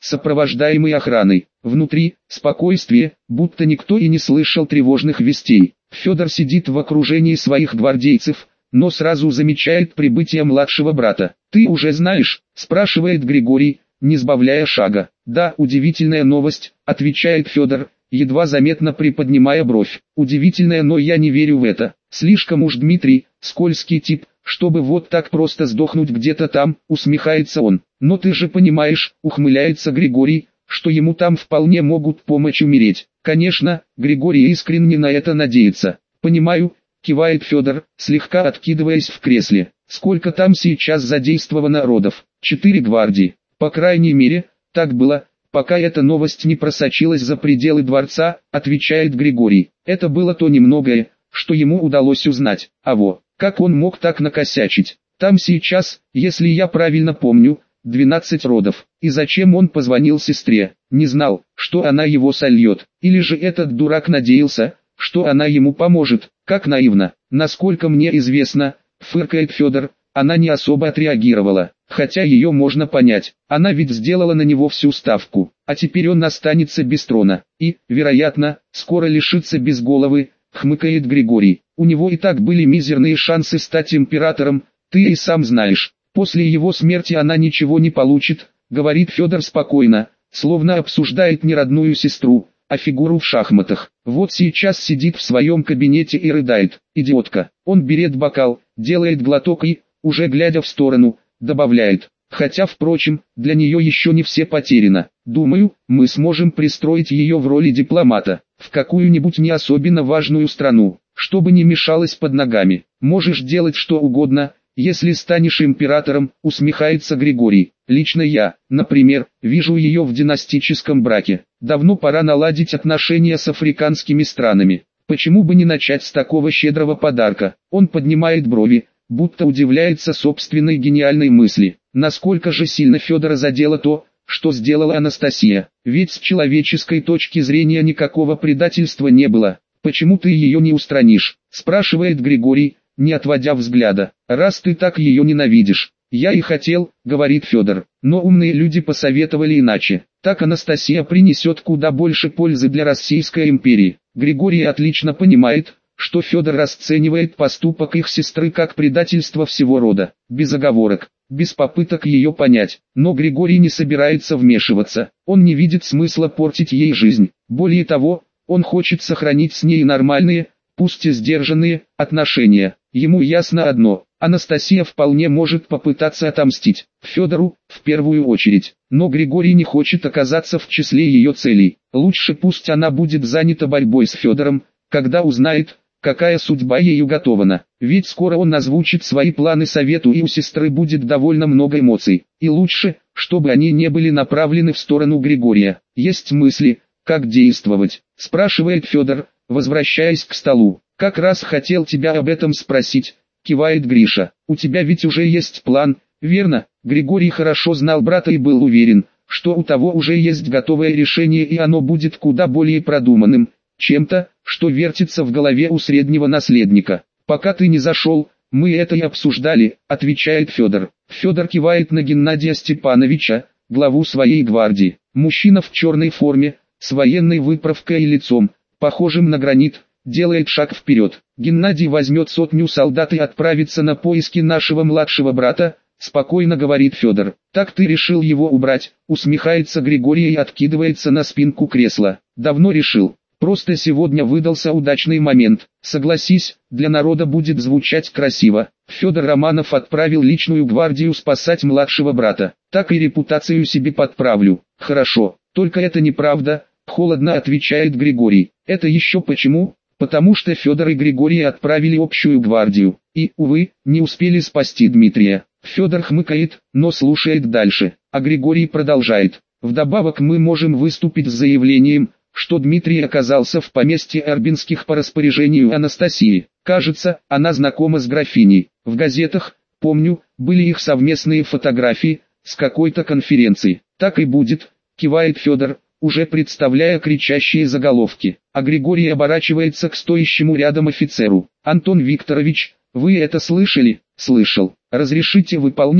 сопровождаемый охраной. Внутри – спокойствие, будто никто и не слышал тревожных вестей. Федор сидит в окружении своих гвардейцев, но сразу замечает прибытие младшего брата. «Ты уже знаешь?» – спрашивает Григорий, не сбавляя шага. «Да, удивительная новость», – отвечает Федор, едва заметно приподнимая бровь. «Удивительная, но я не верю в это. Слишком уж Дмитрий, скользкий тип, чтобы вот так просто сдохнуть где-то там», – усмехается он. «Но ты же понимаешь», – ухмыляется Григорий, – что ему там вполне могут помочь умереть. Конечно, Григорий искренне на это надеется. «Понимаю», – кивает Федор, слегка откидываясь в кресле. «Сколько там сейчас задействовано родов?» 4 гвардии. По крайней мере, так было, пока эта новость не просочилась за пределы дворца, отвечает Григорий. Это было то немногое, что ему удалось узнать. Как он мог так накосячить? Там сейчас, если я правильно помню, 12 родов. И зачем он позвонил сестре? Не знал, что она его сольет. Или же этот дурак надеялся, что она ему поможет. Как наивно. Насколько мне известно, фыркает Федор, она не особо отреагировала. Хотя ее можно понять. Она ведь сделала на него всю ставку. А теперь он останется без трона. И, вероятно, скоро лишится без головы, хмыкает Григорий. У него и так были мизерные шансы стать императором, ты и сам знаешь. После его смерти она ничего не получит, говорит Федор спокойно, словно обсуждает не родную сестру, а фигуру в шахматах. Вот сейчас сидит в своем кабинете и рыдает. Идиотка. Он берет бокал, делает глоток и, уже глядя в сторону, добавляет. Хотя, впрочем, для нее еще не все потеряно. Думаю, мы сможем пристроить ее в роли дипломата, в какую-нибудь не особенно важную страну, чтобы не мешалось под ногами. Можешь делать что угодно, если станешь императором, усмехается Григорий. Лично я, например, вижу ее в династическом браке. Давно пора наладить отношения с африканскими странами. Почему бы не начать с такого щедрого подарка? Он поднимает брови, будто удивляется собственной гениальной мысли. Насколько же сильно Федора задело то, что сделала Анастасия? Ведь с человеческой точки зрения никакого предательства не было. «Почему ты ее не устранишь?» – спрашивает Григорий, не отводя взгляда. «Раз ты так ее ненавидишь». «Я и хотел», — говорит Федор, — «но умные люди посоветовали иначе. Так Анастасия принесет куда больше пользы для Российской империи». Григорий отлично понимает, что Федор расценивает поступок их сестры как предательство всего рода, без оговорок, без попыток ее понять. Но Григорий не собирается вмешиваться, он не видит смысла портить ей жизнь. Более того, он хочет сохранить с ней нормальные, пусть и сдержанные, отношения. Ему ясно одно: Анастасия вполне может попытаться отомстить Федору, в первую очередь. Но Григорий не хочет оказаться в числе ее целей. Лучше пусть она будет занята борьбой с Федором, когда узнает, какая судьба ей уготована. Ведь скоро он озвучит свои планы совету, и у сестры будет довольно много эмоций. И лучше, чтобы они не были направлены в сторону Григория. «Есть мысли, как действовать?» – спрашивает Федор, возвращаясь к столу. «Как раз хотел тебя об этом спросить», — кивает Гриша. «У тебя ведь уже есть план, верно?» Григорий хорошо знал брата и был уверен, что у того уже есть готовое решение, и оно будет куда более продуманным, чем-то, что вертится в голове у среднего наследника. «Пока ты не зашел, мы это и обсуждали», — отвечает Федор. Федор кивает на Геннадия Степановича, главу своей гвардии. Мужчина в черной форме, с военной выправкой и лицом, похожим на гранит, делает шаг вперед. «Геннадий возьмет 100 солдат и отправится на поиски нашего младшего брата», — спокойно говорит Федор. «Так ты решил его убрать?» — усмехается Григорий и откидывается на спинку кресла. «Давно решил. Просто сегодня выдался удачный момент. Согласись, для народа будет звучать красиво. Федор Романов отправил личную гвардию спасать младшего брата. Так и репутацию себе подправлю». «Хорошо, только это неправда», — холодно отвечает Григорий. «Это еще почему?» «Потому что Федор и Григорий отправили общую гвардию, и, увы, не успели спасти Дмитрия». Федор хмыкает, но слушает дальше, а Григорий продолжает. «Вдобавок мы можем выступить с заявлением, что Дмитрий оказался в поместье Арбинских по распоряжению Анастасии. Кажется, она знакома с графиней. В газетах, помню, были их совместные фотографии, с какой-то конференции. Так и будет», — кивает Федор, уже представляя кричащие заголовки. А Григорий оборачивается к стоящему рядом офицеру. «Антон Викторович, вы это слышали?» «Слышал. Разрешите выполнять?»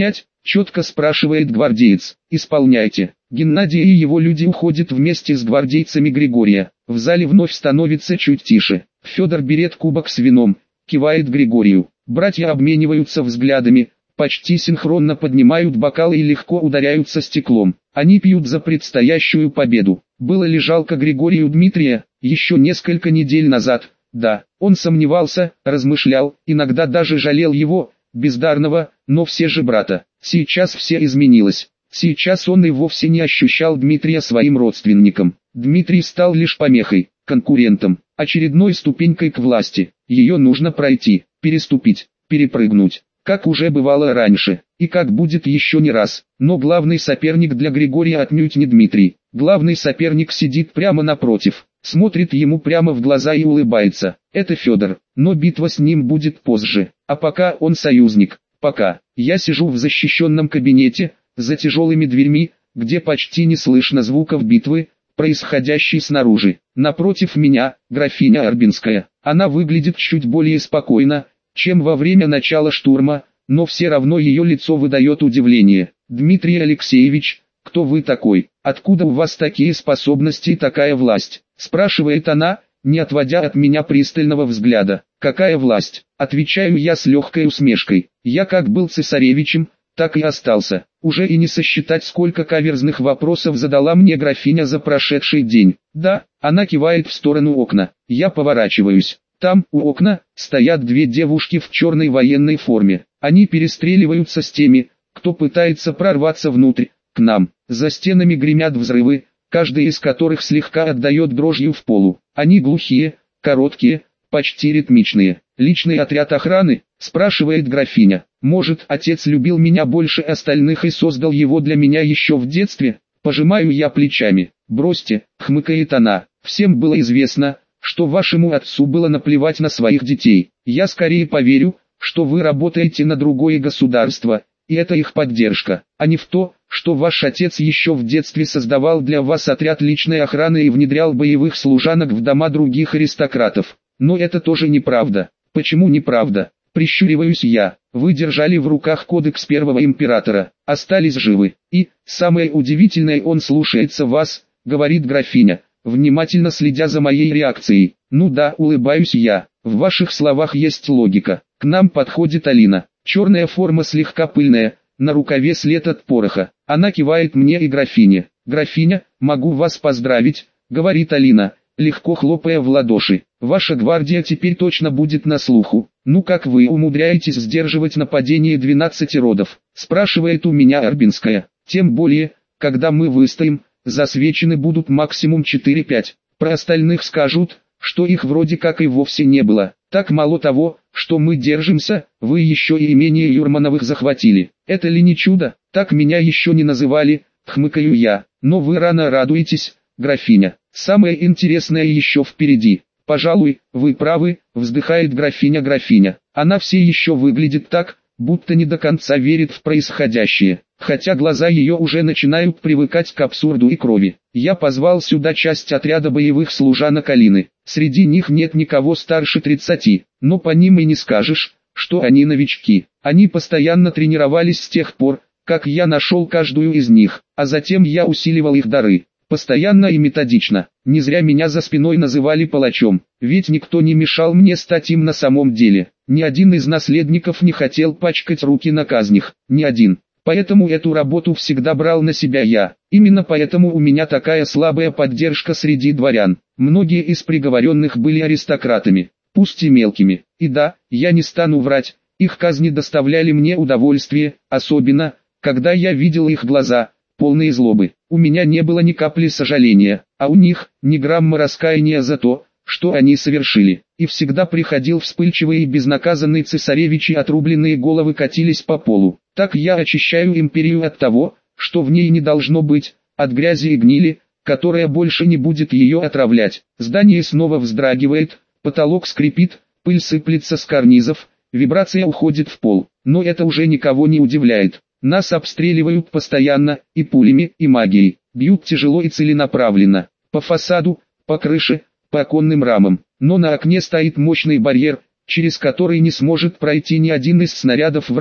четко спрашивает гвардеец. Исполняйте. Геннадий и его люди уходят вместе с гвардейцами Григория. В зале вновь становится чуть тише. Федор берет кубок с вином, кивает Григорию. Братья обмениваются взглядами, почти синхронно поднимают бокалы и легко ударяются стеклом. Они пьют за предстоящую победу. Было ли жалко Григорию Дмитрия, еще несколько недель назад? Да, он сомневался, размышлял, иногда даже жалел его, бездарного, но все же брата. Сейчас все изменилось. Сейчас он и вовсе не ощущал Дмитрия своим родственником. Дмитрий стал лишь помехой, конкурентом, очередной ступенькой к власти. Ее нужно пройти, переступить, перепрыгнуть, как уже бывало раньше, и как будет еще не раз. Но главный соперник для Григория отнюдь не Дмитрий. Главный соперник сидит прямо напротив, смотрит ему прямо в глаза и улыбается. Это Федор, но битва с ним будет позже. А пока он союзник, пока. Я сижу в защищенном кабинете, за тяжелыми дверьми, где почти не слышно звуков битвы, происходящей снаружи. Напротив меня, графиня Арбинская. Она выглядит чуть более спокойно, чем во время начала штурма, но все равно ее лицо выдает удивление. «Дмитрий Алексеевич, кто вы такой? Откуда у вас такие способности и такая власть?» спрашивает она, не отводя от меня пристального взгляда. «Какая власть?» Отвечаю я с легкой усмешкой. «Я как был цесаревичем, так и остался». Уже и не сосчитать, сколько каверзных вопросов задала мне графиня за прошедший день. «Да», она кивает в сторону окна. Я поворачиваюсь. Там, у окна, стоят две девушки в черной военной форме. Они перестреливаются с теми, кто пытается прорваться внутрь, к нам. За стенами гремят взрывы, каждый из которых слегка отдает дрожью в полу. Они глухие, короткие, почти ритмичные. «Личный отряд охраны?» – спрашивает графиня. «Может, отец любил меня больше остальных и создал его для меня еще в детстве?» Пожимаю я плечами. «Бросьте», – хмыкает она. «Всем было известно, что вашему отцу было наплевать на своих детей. Я скорее поверю, что вы работаете на другое государство, и это их поддержка, а не в то, что ваш отец еще в детстве создавал для вас отряд личной охраны и внедрял боевых служанок в дома других аристократов. Но это тоже неправда». «Почему неправда?» Прищуриваюсь я. «Вы держали в руках кодекс первого императора, остались живы, и, самое удивительное, он слушается вас», говорит графиня, внимательно следя за моей реакцией. «Ну да», улыбаюсь я, «в ваших словах есть логика». К нам подходит Алина. Черная форма слегка пыльная, на рукаве след от пороха. Она кивает мне и графине. «Графиня, могу вас поздравить», говорит Алина, легко хлопая в ладоши. «Ваша гвардия теперь точно будет на слуху». «Ну как вы умудряетесь сдерживать нападение 12 родов?» спрашивает у меня Арбинская. «Тем более, когда мы выстоим, засвечены будут максимум 4-5. Про остальных скажут, что их вроде как и вовсе не было. Так мало того, что мы держимся, вы еще и имение Юрмановых захватили. Это ли не чудо? Так меня еще не называли», хмыкаю я. «Но вы рано радуетесь, графиня. Самое интересное еще впереди». «Пожалуй, вы правы», вздыхает графиня. Она все еще выглядит так, будто не до конца верит в происходящее, хотя глаза ее уже начинают привыкать к абсурду и крови. «Я позвал сюда часть отряда боевых служанок Алины. Среди них нет никого старше 30, но по ним и не скажешь, что они новички. Они постоянно тренировались с тех пор, как я нашел каждую из них, а затем я усиливал их дары. Постоянно и методично. Не зря меня за спиной называли палачом, ведь никто не мешал мне стать им на самом деле. Ни один из наследников не хотел пачкать руки на казнях, ни один. Поэтому эту работу всегда брал на себя я. Именно поэтому у меня такая слабая поддержка среди дворян. Многие из приговоренных были аристократами, пусть и мелкими. И да, я не стану врать, их казни доставляли мне удовольствие, особенно, когда я видел их глаза, полные злобы. У меня не было ни капли сожаления, а у них ни грамма раскаяния за то, что они совершили. И всегда приходил вспыльчивый и безнаказанный цесаревич, и отрубленные головы катились по полу. Так я очищаю империю от того, что в ней не должно быть, от грязи и гнили, которая больше не будет ее отравлять. Здание снова вздрагивает, потолок скрипит, пыль сыплется с карнизов, вибрация уходит в пол. Но это уже никого не удивляет. Нас обстреливают постоянно, и пулями, и магией. Бьют тяжело и целенаправленно. По фасаду, по крыше, по оконным рамам. Но на окне стоит мощный барьер, через который не сможет пройти ни один из снарядов врага.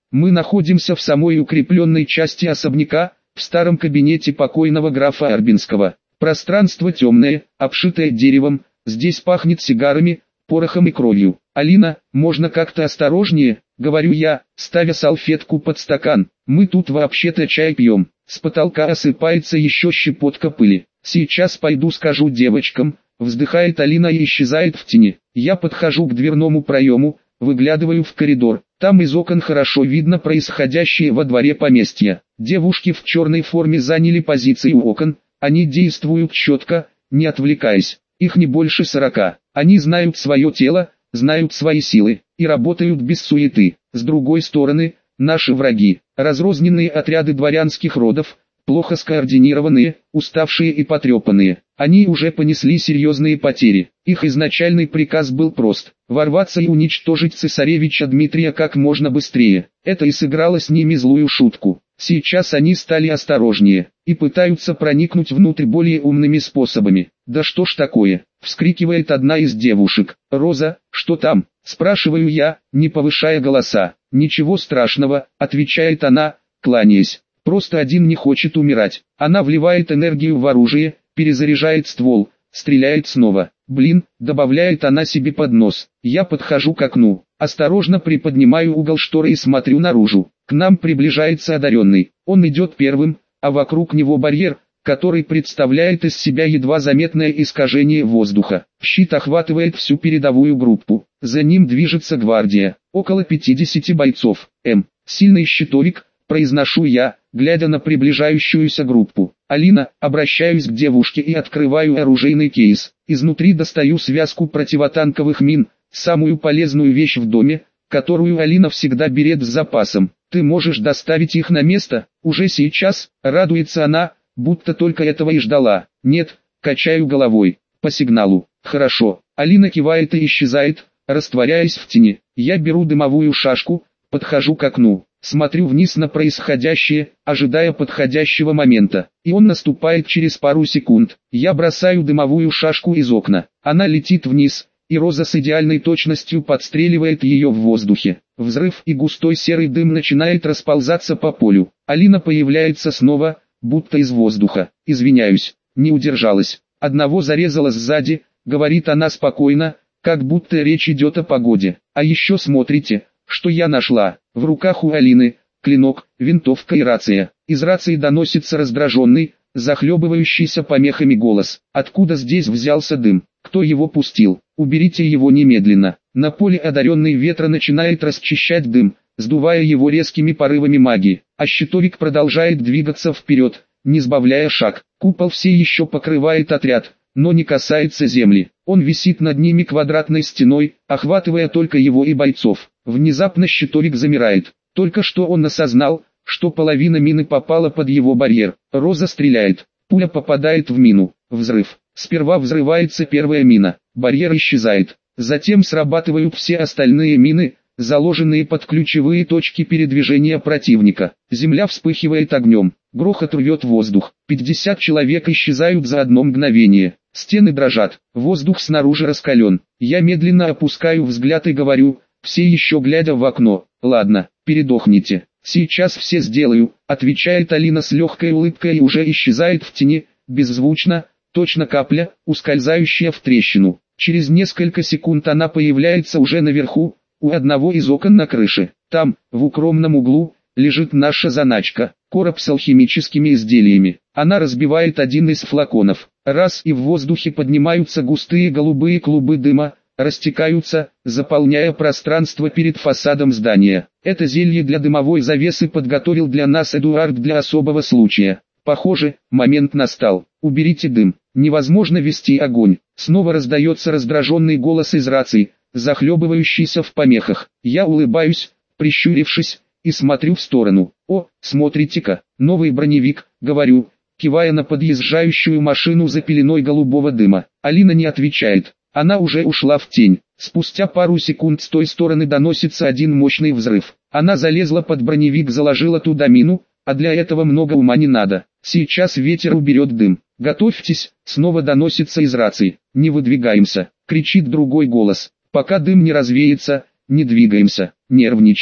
Мы находимся в самой укрепленной части особняка, в старом кабинете покойного графа Арбинского. Пространство темное, обшитое деревом, здесь пахнет сигарами, порохом и кровью. «Алина, можно как-то осторожнее?» — говорю я, ставя салфетку под стакан. «Мы тут вообще-то чай пьем». С потолка осыпается еще щепотка пыли. «Сейчас пойду скажу девочкам», — вздыхает Алина и исчезает в тени. Я подхожу к дверному проему, выглядываю в коридор. Там из окон хорошо видно происходящее во дворе поместья. Девушки в черной форме заняли позиции у окон. Они действуют четко, не отвлекаясь. Их не больше 40. Они знают свое тело, знают свои силы и работают без суеты. С другой стороны, наши враги, разрозненные отряды дворянских родов, плохо скоординированные, уставшие и потрепанные. Они уже понесли серьезные потери. Их изначальный приказ был прост – ворваться и уничтожить цесаревича Дмитрия как можно быстрее. Это и сыграло с ними злую шутку. Сейчас они стали осторожнее и пытаются проникнуть внутрь более умными способами. «Да что ж такое?» – вскрикивает одна из девушек. «Роза, что там?» – спрашиваю я, не повышая голоса. «Ничего страшного», – отвечает она, кланяясь. «Просто один не хочет умирать». Она вливает энергию в оружие, перезаряжает ствол, стреляет снова. «Блин», — добавляет она себе под нос. Я подхожу к окну, осторожно приподнимаю угол шторы и смотрю наружу. К нам приближается одаренный. Он идет первым, а вокруг него барьер, который представляет из себя едва заметное искажение воздуха. Щит охватывает всю передовую группу. За ним движется гвардия. Около 50 бойцов. Сильный щитовик, произношу я, глядя на приближающуюся группу. «Алина», обращаюсь к девушке и открываю оружейный кейс. Изнутри достаю связку противотанковых мин, самую полезную вещь в доме, которую Алина всегда берет с запасом. «Ты можешь доставить их на место, уже сейчас?» — радуется она, будто только этого и ждала. «Нет», — качаю головой. «По сигналу». «Хорошо». Алина кивает и исчезает, растворяясь в тени. Я беру дымовую шашку, подхожу к окну. Смотрю вниз на происходящее, ожидая подходящего момента. И он наступает через пару секунд. Я бросаю дымовую шашку из окна. Она летит вниз, и Роза с идеальной точностью подстреливает ее в воздухе. Взрыв, и густой серый дым начинает расползаться по полю. Алина появляется снова, будто из воздуха. «Извиняюсь, не удержалась. Одного зарезала сзади», — говорит она спокойно, как будто речь идет о погоде. «А еще смотрите, что я нашла». В руках у Алины клинок, винтовка и рация. Из рации доносится раздраженный, захлебывающийся помехами голос. «Откуда здесь взялся дым? Кто его пустил? Уберите его немедленно». На поле одаренный ветра начинает расчищать дым, сдувая его резкими порывами магии. А щитовик продолжает двигаться вперед, не сбавляя шаг. Купол все еще покрывает отряд, но не касается земли. Он висит над ними квадратной стеной, охватывая только его и бойцов. Внезапно щитовик замирает. Только что он осознал, что половина мины попала под его барьер. Роза стреляет. Пуля попадает в мину. Взрыв. Сперва взрывается первая мина. Барьер исчезает. Затем срабатывают все остальные мины, заложенные под ключевые точки передвижения противника. Земля вспыхивает огнем. Грохот рвет воздух. 50 человек исчезают за одно мгновение. Стены дрожат. Воздух снаружи раскален. Я медленно опускаю взгляд и говорю, все еще глядя в окно: «Ладно, передохните. Сейчас все сделаю», — отвечает Алина с легкой улыбкой и уже исчезает в тени, беззвучно, точно капля, ускользающая в трещину. Через несколько секунд она появляется уже наверху, у одного из окон на крыше. Там, в укромном углу, лежит наша заначка, короб с алхимическими изделиями. Она разбивает один из флаконов. Раз, и в воздухе поднимаются густые голубые клубы дыма, растекаются, заполняя пространство перед фасадом здания. Это зелье для дымовой завесы подготовил для нас Эдуард для особого случая. Похоже, момент настал. «Уберите дым, невозможно вести огонь». Снова раздается раздраженный голос из рации, захлебывающийся в помехах. Я улыбаюсь, прищурившись, и смотрю в сторону. «О, смотрите-ка, новый броневик», — говорю, кивая на подъезжающую машину за пеленой голубого дыма. Алина не отвечает. Она уже ушла в тень. Спустя пару секунд с той стороны доносится один мощный взрыв. Она залезла под броневик, заложила туда мину, а для этого много ума не надо. Сейчас ветер уберет дым. «Готовьтесь», снова доносится из рации. «Не выдвигаемся», кричит другой голос. «Пока дым не развеется, не двигаемся». Нервничают.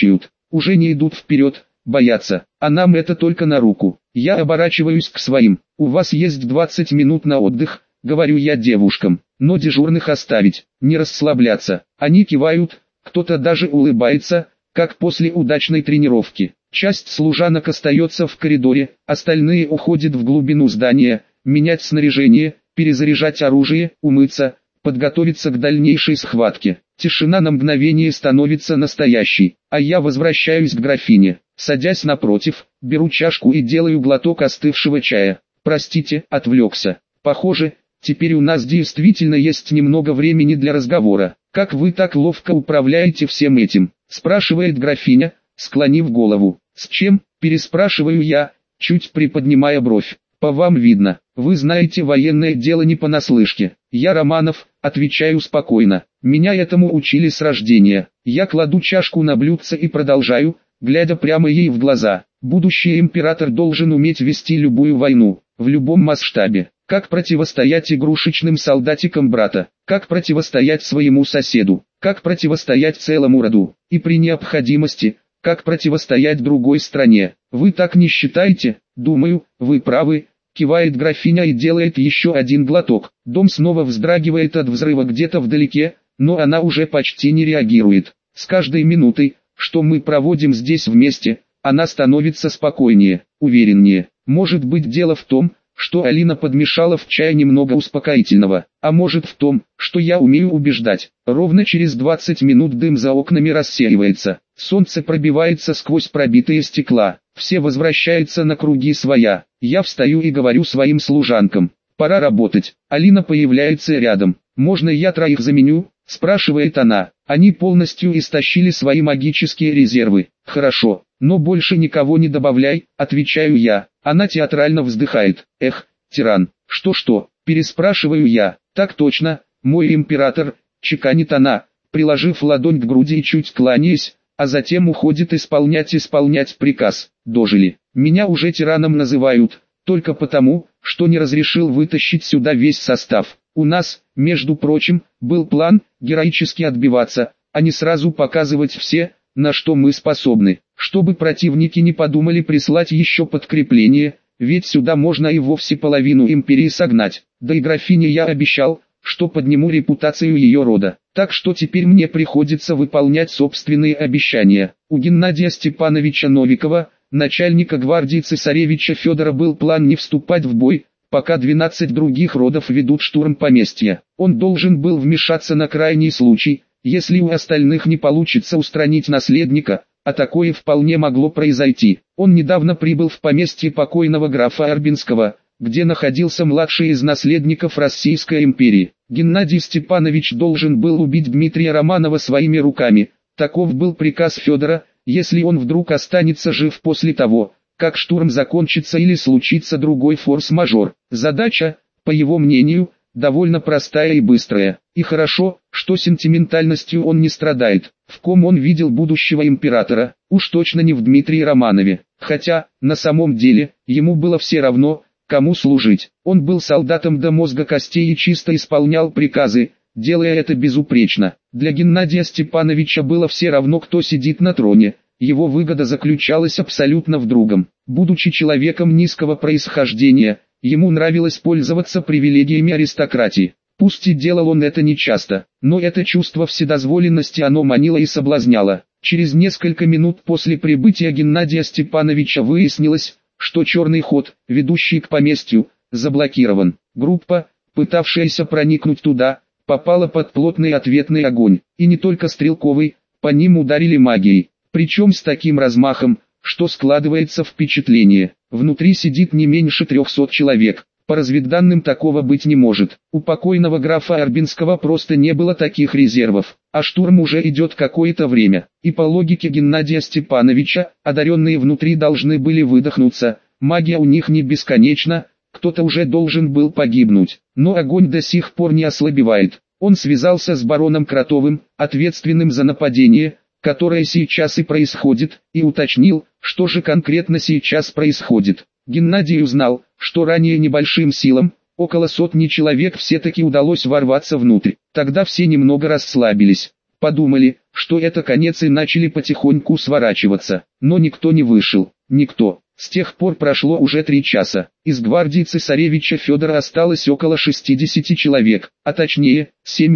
уже не идут вперед, боятся, а нам это только на руку. Я оборачиваюсь к своим. У вас есть 20 минут на отдых, говорю я девушкам, но дежурных оставить, не расслабляться. Они кивают, кто-то даже улыбается, как после удачной тренировки. Часть служанок остается в коридоре, остальные уходят в глубину здания, менять снаряжение, перезаряжать оружие, умыться, подготовиться к дальнейшей схватке. Тишина на мгновение становится настоящей, а я возвращаюсь к графине. Садясь напротив, беру чашку и делаю глоток остывшего чая. Простите, отвлекся. Похоже, теперь у нас действительно есть немного времени для разговора. Как вы так ловко управляете всем этим? Спрашивает графиня, склонив голову. С чем? Переспрашиваю я, чуть приподнимая бровь. По вам видно, вы знаете военное дело не понаслышке. Я Романов, отвечаю спокойно. Меня этому учили с рождения. Я кладу чашку на блюдце и продолжаю, глядя прямо ей в глаза. Будущий император должен уметь вести любую войну, в любом масштабе. Как противостоять игрушечным солдатикам брата, как противостоять своему соседу, как противостоять целому роду, и при необходимости, как противостоять другой стране. Вы так не считаете? Думаю, вы правы, кивает графиня и делает еще один глоток. Дом снова вздрагивает от взрыва где-то вдалеке, но она уже почти не реагирует. С каждой минутой, что мы проводим здесь вместе, она становится спокойнее, увереннее. Может быть, дело в том, что Алина подмешала в чай немного успокоительного, а может в том, что я умею убеждать. Ровно через 20 минут дым за окнами рассеивается, солнце пробивается сквозь пробитые стекла, все возвращаются на круги своя. Я встаю и говорю своим служанкам: пора работать. Алина появляется рядом. Можно я троих заменю? Спрашивает она. Они полностью истощили свои магические резервы. Хорошо, но больше никого не добавляй, отвечаю я. Она театрально вздыхает. Эх, тиран. Что? Переспрашиваю я. Так точно, мой император, чеканит она, приложив ладонь к груди и чуть кланяясь, а затем уходит исполнять приказ. Дожили. Меня уже тираном называют, только потому, что не разрешил вытащить сюда весь состав. У нас, между прочим, был план героически отбиваться, а не сразу показывать все, на что мы способны, чтобы противники не подумали прислать еще подкрепление, ведь сюда можно и вовсе половину империи согнать. Да и графине я обещал, что подниму репутацию ее рода, так что теперь мне приходится выполнять собственные обещания. У Геннадия Степановича Новикова, начальника гвардии цесаревича Федора, был план не вступать в бой, пока 12 других родов ведут штурм поместья. Он должен был вмешаться на крайний случай, если у остальных не получится устранить наследника, а такое вполне могло произойти. Он недавно прибыл в поместье покойного графа Арбинского, где находился младший из наследников Российской империи. Геннадий Степанович должен был убить Дмитрия Романова своими руками. Таков был приказ Федора, если он вдруг останется жив после того, как штурм закончится или случится другой форс-мажор. Задача, по его мнению, довольно простая и быстрая. И хорошо, что сентиментальностью он не страдает. В ком он видел будущего императора? Уж точно не в Дмитрии Романове. Хотя, на самом деле, ему было все равно, кому служить. Он был солдатом до мозга костей и чисто исполнял приказы, делая это безупречно. Для Геннадия Степановича было все равно, кто сидит на троне. Его выгода заключалась абсолютно в другом. Будучи человеком низкого происхождения, ему нравилось пользоваться привилегиями аристократии. Пусть и делал он это нечасто, но это чувство вседозволенности оно манило и соблазняло. Через несколько минут после прибытия Геннадия Степановича выяснилось, что черный ход, ведущий к поместью, заблокирован. Группа, пытавшаяся проникнуть туда, попала под плотный ответный огонь, и не только стрелковый, по ним ударили магией. Причем с таким размахом, что складывается впечатление, внутри сидит не меньше 300 человек. По разведданным такого быть не может. У покойного графа Арбинского просто не было таких резервов, а штурм уже идет какое-то время. И по логике Геннадия Степановича, одаренные внутри должны были выдохнуться, магия у них не бесконечна, кто-то уже должен был погибнуть. Но огонь до сих пор не ослабевает. Он связался с бароном Кротовым, ответственным за нападение, которое сейчас и происходит, и уточнил, что же конкретно сейчас происходит. Геннадий узнал, что ранее небольшим силам, около сотни человек все-таки удалось ворваться внутрь. Тогда все немного расслабились. подумали, что это конец и начали потихоньку сворачиваться. Но никто не вышел, никто. С тех пор прошло уже 3 часа. Из гвардии цесаревича Федора осталось около 60 человек, а точнее,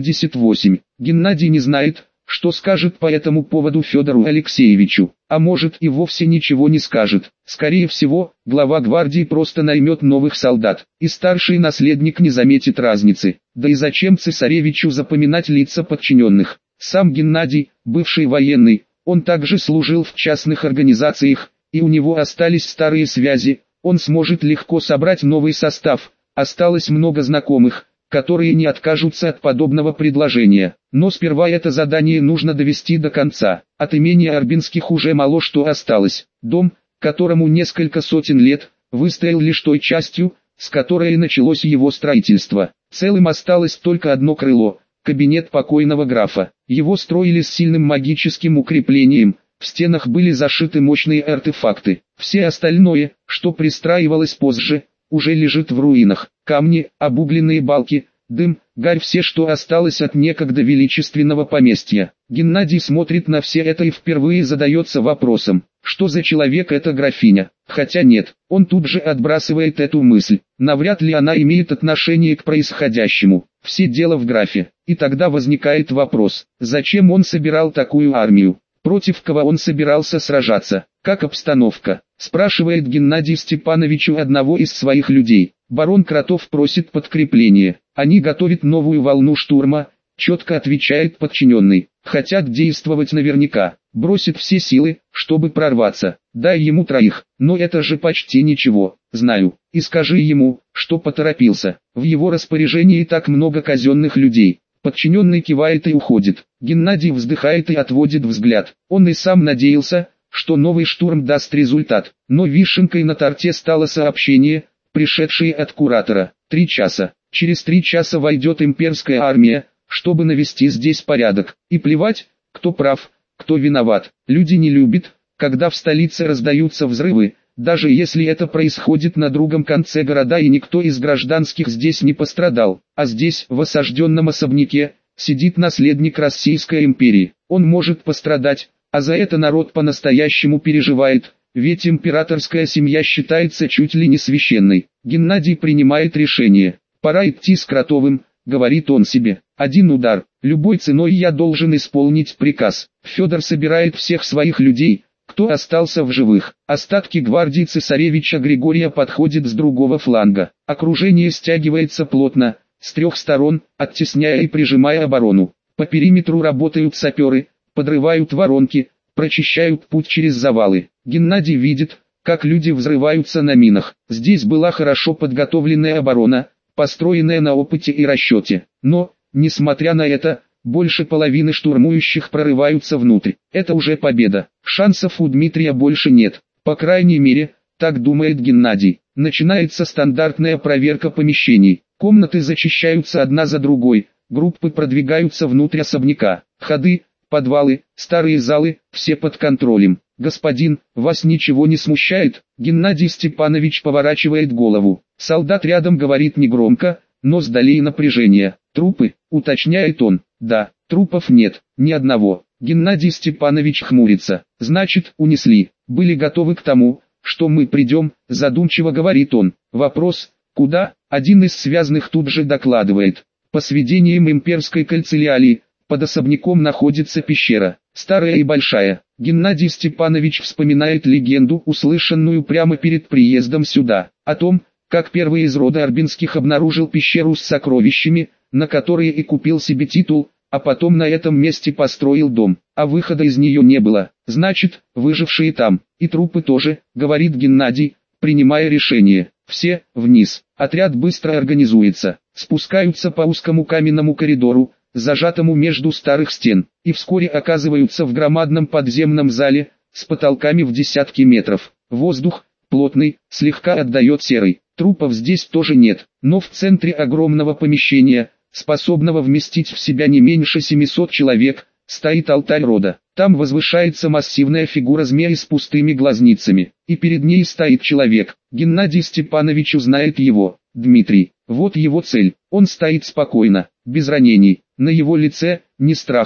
78. Геннадий не знает, что скажет по этому поводу Федору Алексеевичу, а может и вовсе ничего не скажет. Скорее всего, глава гвардии просто наймет новых солдат, и старший наследник не заметит разницы. Да и зачем цесаревичу запоминать лица подчиненных? Сам Геннадий, бывший военный, он также служил в частных организациях, и у него остались старые связи, он сможет легко собрать новый состав. Осталось много знакомых, которые не откажутся от подобного предложения. Но сперва это задание нужно довести до конца. От имени Арбинских уже мало что осталось. Дом, которому несколько сотен лет, выстоял лишь той частью, с которой началось его строительство. Целым осталось только одно крыло, кабинет покойного графа. Его строили с сильным магическим укреплением, в стенах были зашиты мощные артефакты. Все остальное, что пристраивалось позже, уже лежит в руинах. Камни, обугленные балки, дым, гарь, все, что осталось от некогда величественного поместья. Геннадий смотрит на все это и впервые задается вопросом, что за человек эта графиня. Хотя нет, он тут же отбрасывает эту мысль. Навряд ли она имеет отношение к происходящему. Все дело в графе. И тогда возникает вопрос, зачем он собирал такую армию? Против кого он собирался сражаться? Как обстановка? Спрашивает Геннадий Степанович у одного из своих людей. Барон Кротов просит подкрепление. Они готовят новую волну штурма, четко отвечает подчиненный. Хотят действовать наверняка. Бросит все силы, чтобы прорваться. Дай ему 3, но это же почти ничего. Знаю. И скажи ему, что поторопился. В его распоряжении так много казенных людей. Подчиненный кивает и уходит. Геннадий вздыхает и отводит взгляд. Он и сам надеялся, что новый штурм даст результат. Но вишенкой на торте стало сообщение, пришедшее от куратора. 3 часа. Через 3 часа войдет имперская армия, чтобы навести здесь порядок. И плевать, кто прав, кто виноват. Люди не любят, когда в столице раздаются взрывы, даже если это происходит на другом конце города и никто из гражданских здесь не пострадал. А здесь, в осажденном особняке, сидит наследник Российской империи. Он может пострадать, а за это народ по-настоящему переживает, ведь императорская семья считается чуть ли не священной. Геннадий принимает решение. Пора идти с Кротовым, говорит он себе. Один удар, любой ценой я должен исполнить приказ. Федор собирает всех своих людей, кто остался в живых. Остатки гвардии цесаревича Григория подходят с другого фланга. Окружение стягивается плотно, с 3 сторон, оттесняя и прижимая оборону. По периметру работают саперы, подрывают воронки, прочищают путь через завалы. Геннадий видит, как люди взрываются на минах. Здесь была хорошо подготовленная оборона, построенная на опыте и расчете. Но, несмотря на это, больше половины штурмующих прорываются внутрь. Это уже победа. Шансов у Дмитрия больше нет. По крайней мере, так думает Геннадий. Начинается стандартная проверка помещений. Комнаты зачищаются одна за другой. Группы продвигаются внутрь особняка. Ходы, подвалы, старые залы, все под контролем. «Господин, вас ничего не смущает?» Геннадий Степанович поворачивает голову. Солдат рядом говорит негромко, но с долей напряжения. «Трупы?» — уточняет он. «Да, трупов нет, ни одного». Геннадий Степанович хмурится. «Значит, унесли. Были готовы к тому, что мы придем», — задумчиво говорит он. Вопрос, куда? Один из связанных тут же докладывает. По сведениям имперской канцелярии, под особняком находится пещера, старая и большая. Геннадий Степанович вспоминает легенду, услышанную прямо перед приездом сюда, о том, как первый из рода Арбинских обнаружил пещеру с сокровищами, на которые и купил себе титул, а потом на этом месте построил дом, а выхода из нее не было. Значит, выжившие там, и трупы тоже, говорит Геннадий, принимая решение. Все, вниз. Отряд быстро организуется, спускаются по узкому каменному коридору, зажатому между старых стен, и вскоре оказываются в громадном подземном зале, с потолками в десятки метров. Воздух, плотный, слегка отдает серой. Трупов здесь тоже нет, но в центре огромного помещения, способного вместить в себя не меньше 700 человек, стоит алтарь рода. Там возвышается массивная фигура змеи с пустыми глазницами, и перед ней стоит человек. Геннадий Степанович узнает его, Дмитрий. Вот его цель. Он стоит спокойно, без ранений. На его лице ни страха,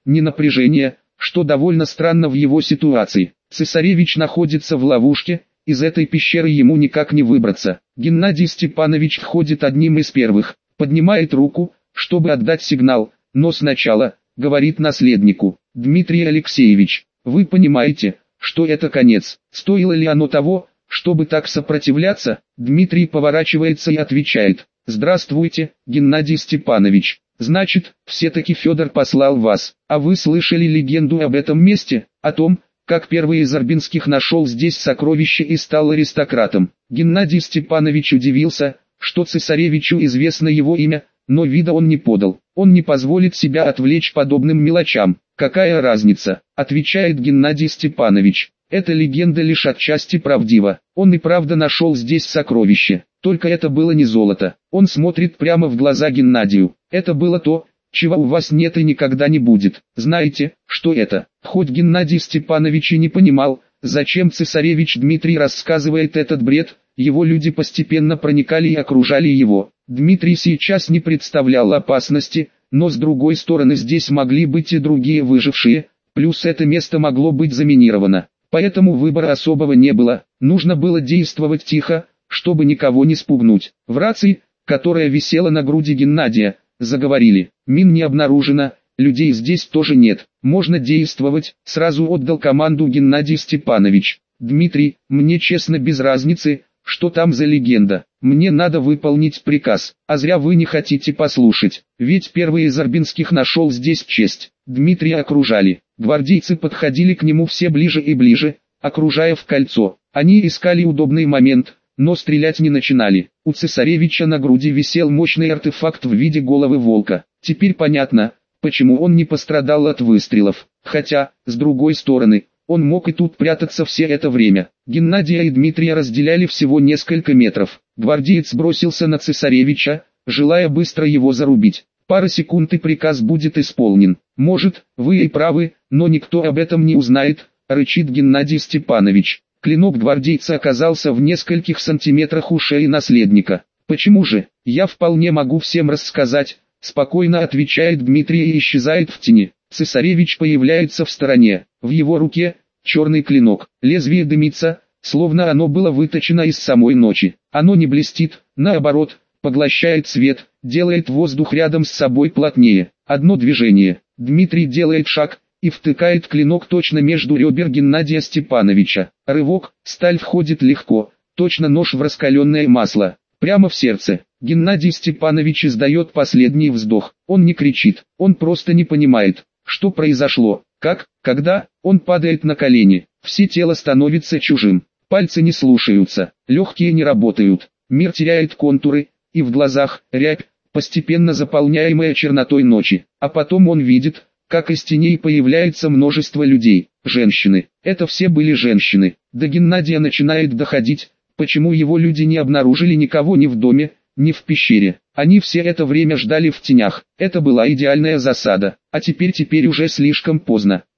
ни напряжения, что довольно странно в его ситуации. Цесаревич находится в ловушке, из этой пещеры ему никак не выбраться. Геннадий Степанович входит одним из первых, поднимает руку, чтобы отдать сигнал, но сначала, говорит наследнику: «Дмитрий Алексеевич, вы понимаете, что это конец? Стоило ли оно того, чтобы так сопротивляться?» Дмитрий поворачивается и отвечает: «Здравствуйте, Геннадий Степанович. Значит, все-таки Федор послал вас. А вы слышали легенду об этом месте, о том, как первый из Арбинских нашел здесь сокровище и стал аристократом?» Геннадий Степанович удивился, что цесаревичу известно его имя, но вида он не подал. Он не позволит себя отвлечь подобным мелочам. «Какая разница?» – отвечает Геннадий Степанович. «Эта легенда лишь отчасти правдива. Он и правда нашел здесь сокровище. Только это было не золото». Он смотрит прямо в глаза Геннадию. «Это было то, чего у вас нет и никогда не будет. Знаете, что это?» Хоть Геннадий Степанович и не понимал, зачем цесаревич Дмитрий рассказывает этот бред, его люди постепенно проникали и окружали его. Дмитрий сейчас не представлял опасности, но с другой стороны здесь могли быть и другие выжившие, плюс это место могло быть заминировано. Поэтому выбора особого не было, нужно было действовать тихо, чтобы никого не спугнуть. В рации, которая висела на груди Геннадия, заговорили: «Мин не обнаружено, людей здесь тоже нет, можно действовать», сразу отдал команду Геннадий Степанович. «Дмитрий, мне честно без разницы, что там за легенда, мне надо выполнить приказ, а зря вы не хотите послушать, ведь первый из Арбинских нашел здесь честь». Дмитрия окружали, гвардейцы подходили к нему все ближе и ближе, окружая в кольцо. Они искали удобный момент, но стрелять не начинали. У цесаревича на груди висел мощный артефакт в виде головы волка. Теперь понятно, почему он не пострадал от выстрелов. Хотя, с другой стороны, он мог и тут прятаться все это время. Геннадия и Дмитрия разделяли всего несколько метров. Гвардеец бросился на цесаревича, желая быстро его зарубить. Пара секунд и приказ будет исполнен. «Может, вы и правы, но никто об этом не узнает», — рычит Геннадий Степанович. Клинок гвардейца оказался в нескольких сантиметрах у шеи наследника. «Почему же? Я вполне могу всем рассказать», — спокойно отвечает Дмитрий и исчезает в тени. Цесаревич появляется в стороне. В его руке черный клинок. Лезвие дымится, словно оно было выточено из самой ночи. Оно не блестит, наоборот, поглощает свет, делает воздух рядом с собой плотнее. Одно движение. Дмитрий делает шаг и втыкает клинок точно между ребер Геннадия Степановича. Рывок, сталь входит легко, точно нож в раскаленное масло, прямо в сердце. Геннадий Степанович издает последний вздох. Он не кричит, он просто не понимает, что произошло, как, когда. Он падает на колени, все тело становится чужим, пальцы не слушаются, легкие не работают, мир теряет контуры, и в глазах рябь, постепенно заполняемая чернотой ночи. А потом он видит, как из теней появляется множество людей, женщины. Это все были женщины. До Геннадия начинает доходить, почему его люди не обнаружили никого ни в доме, ни в пещере. Они все это время ждали в тенях. Это была идеальная засада. А теперь уже слишком поздно.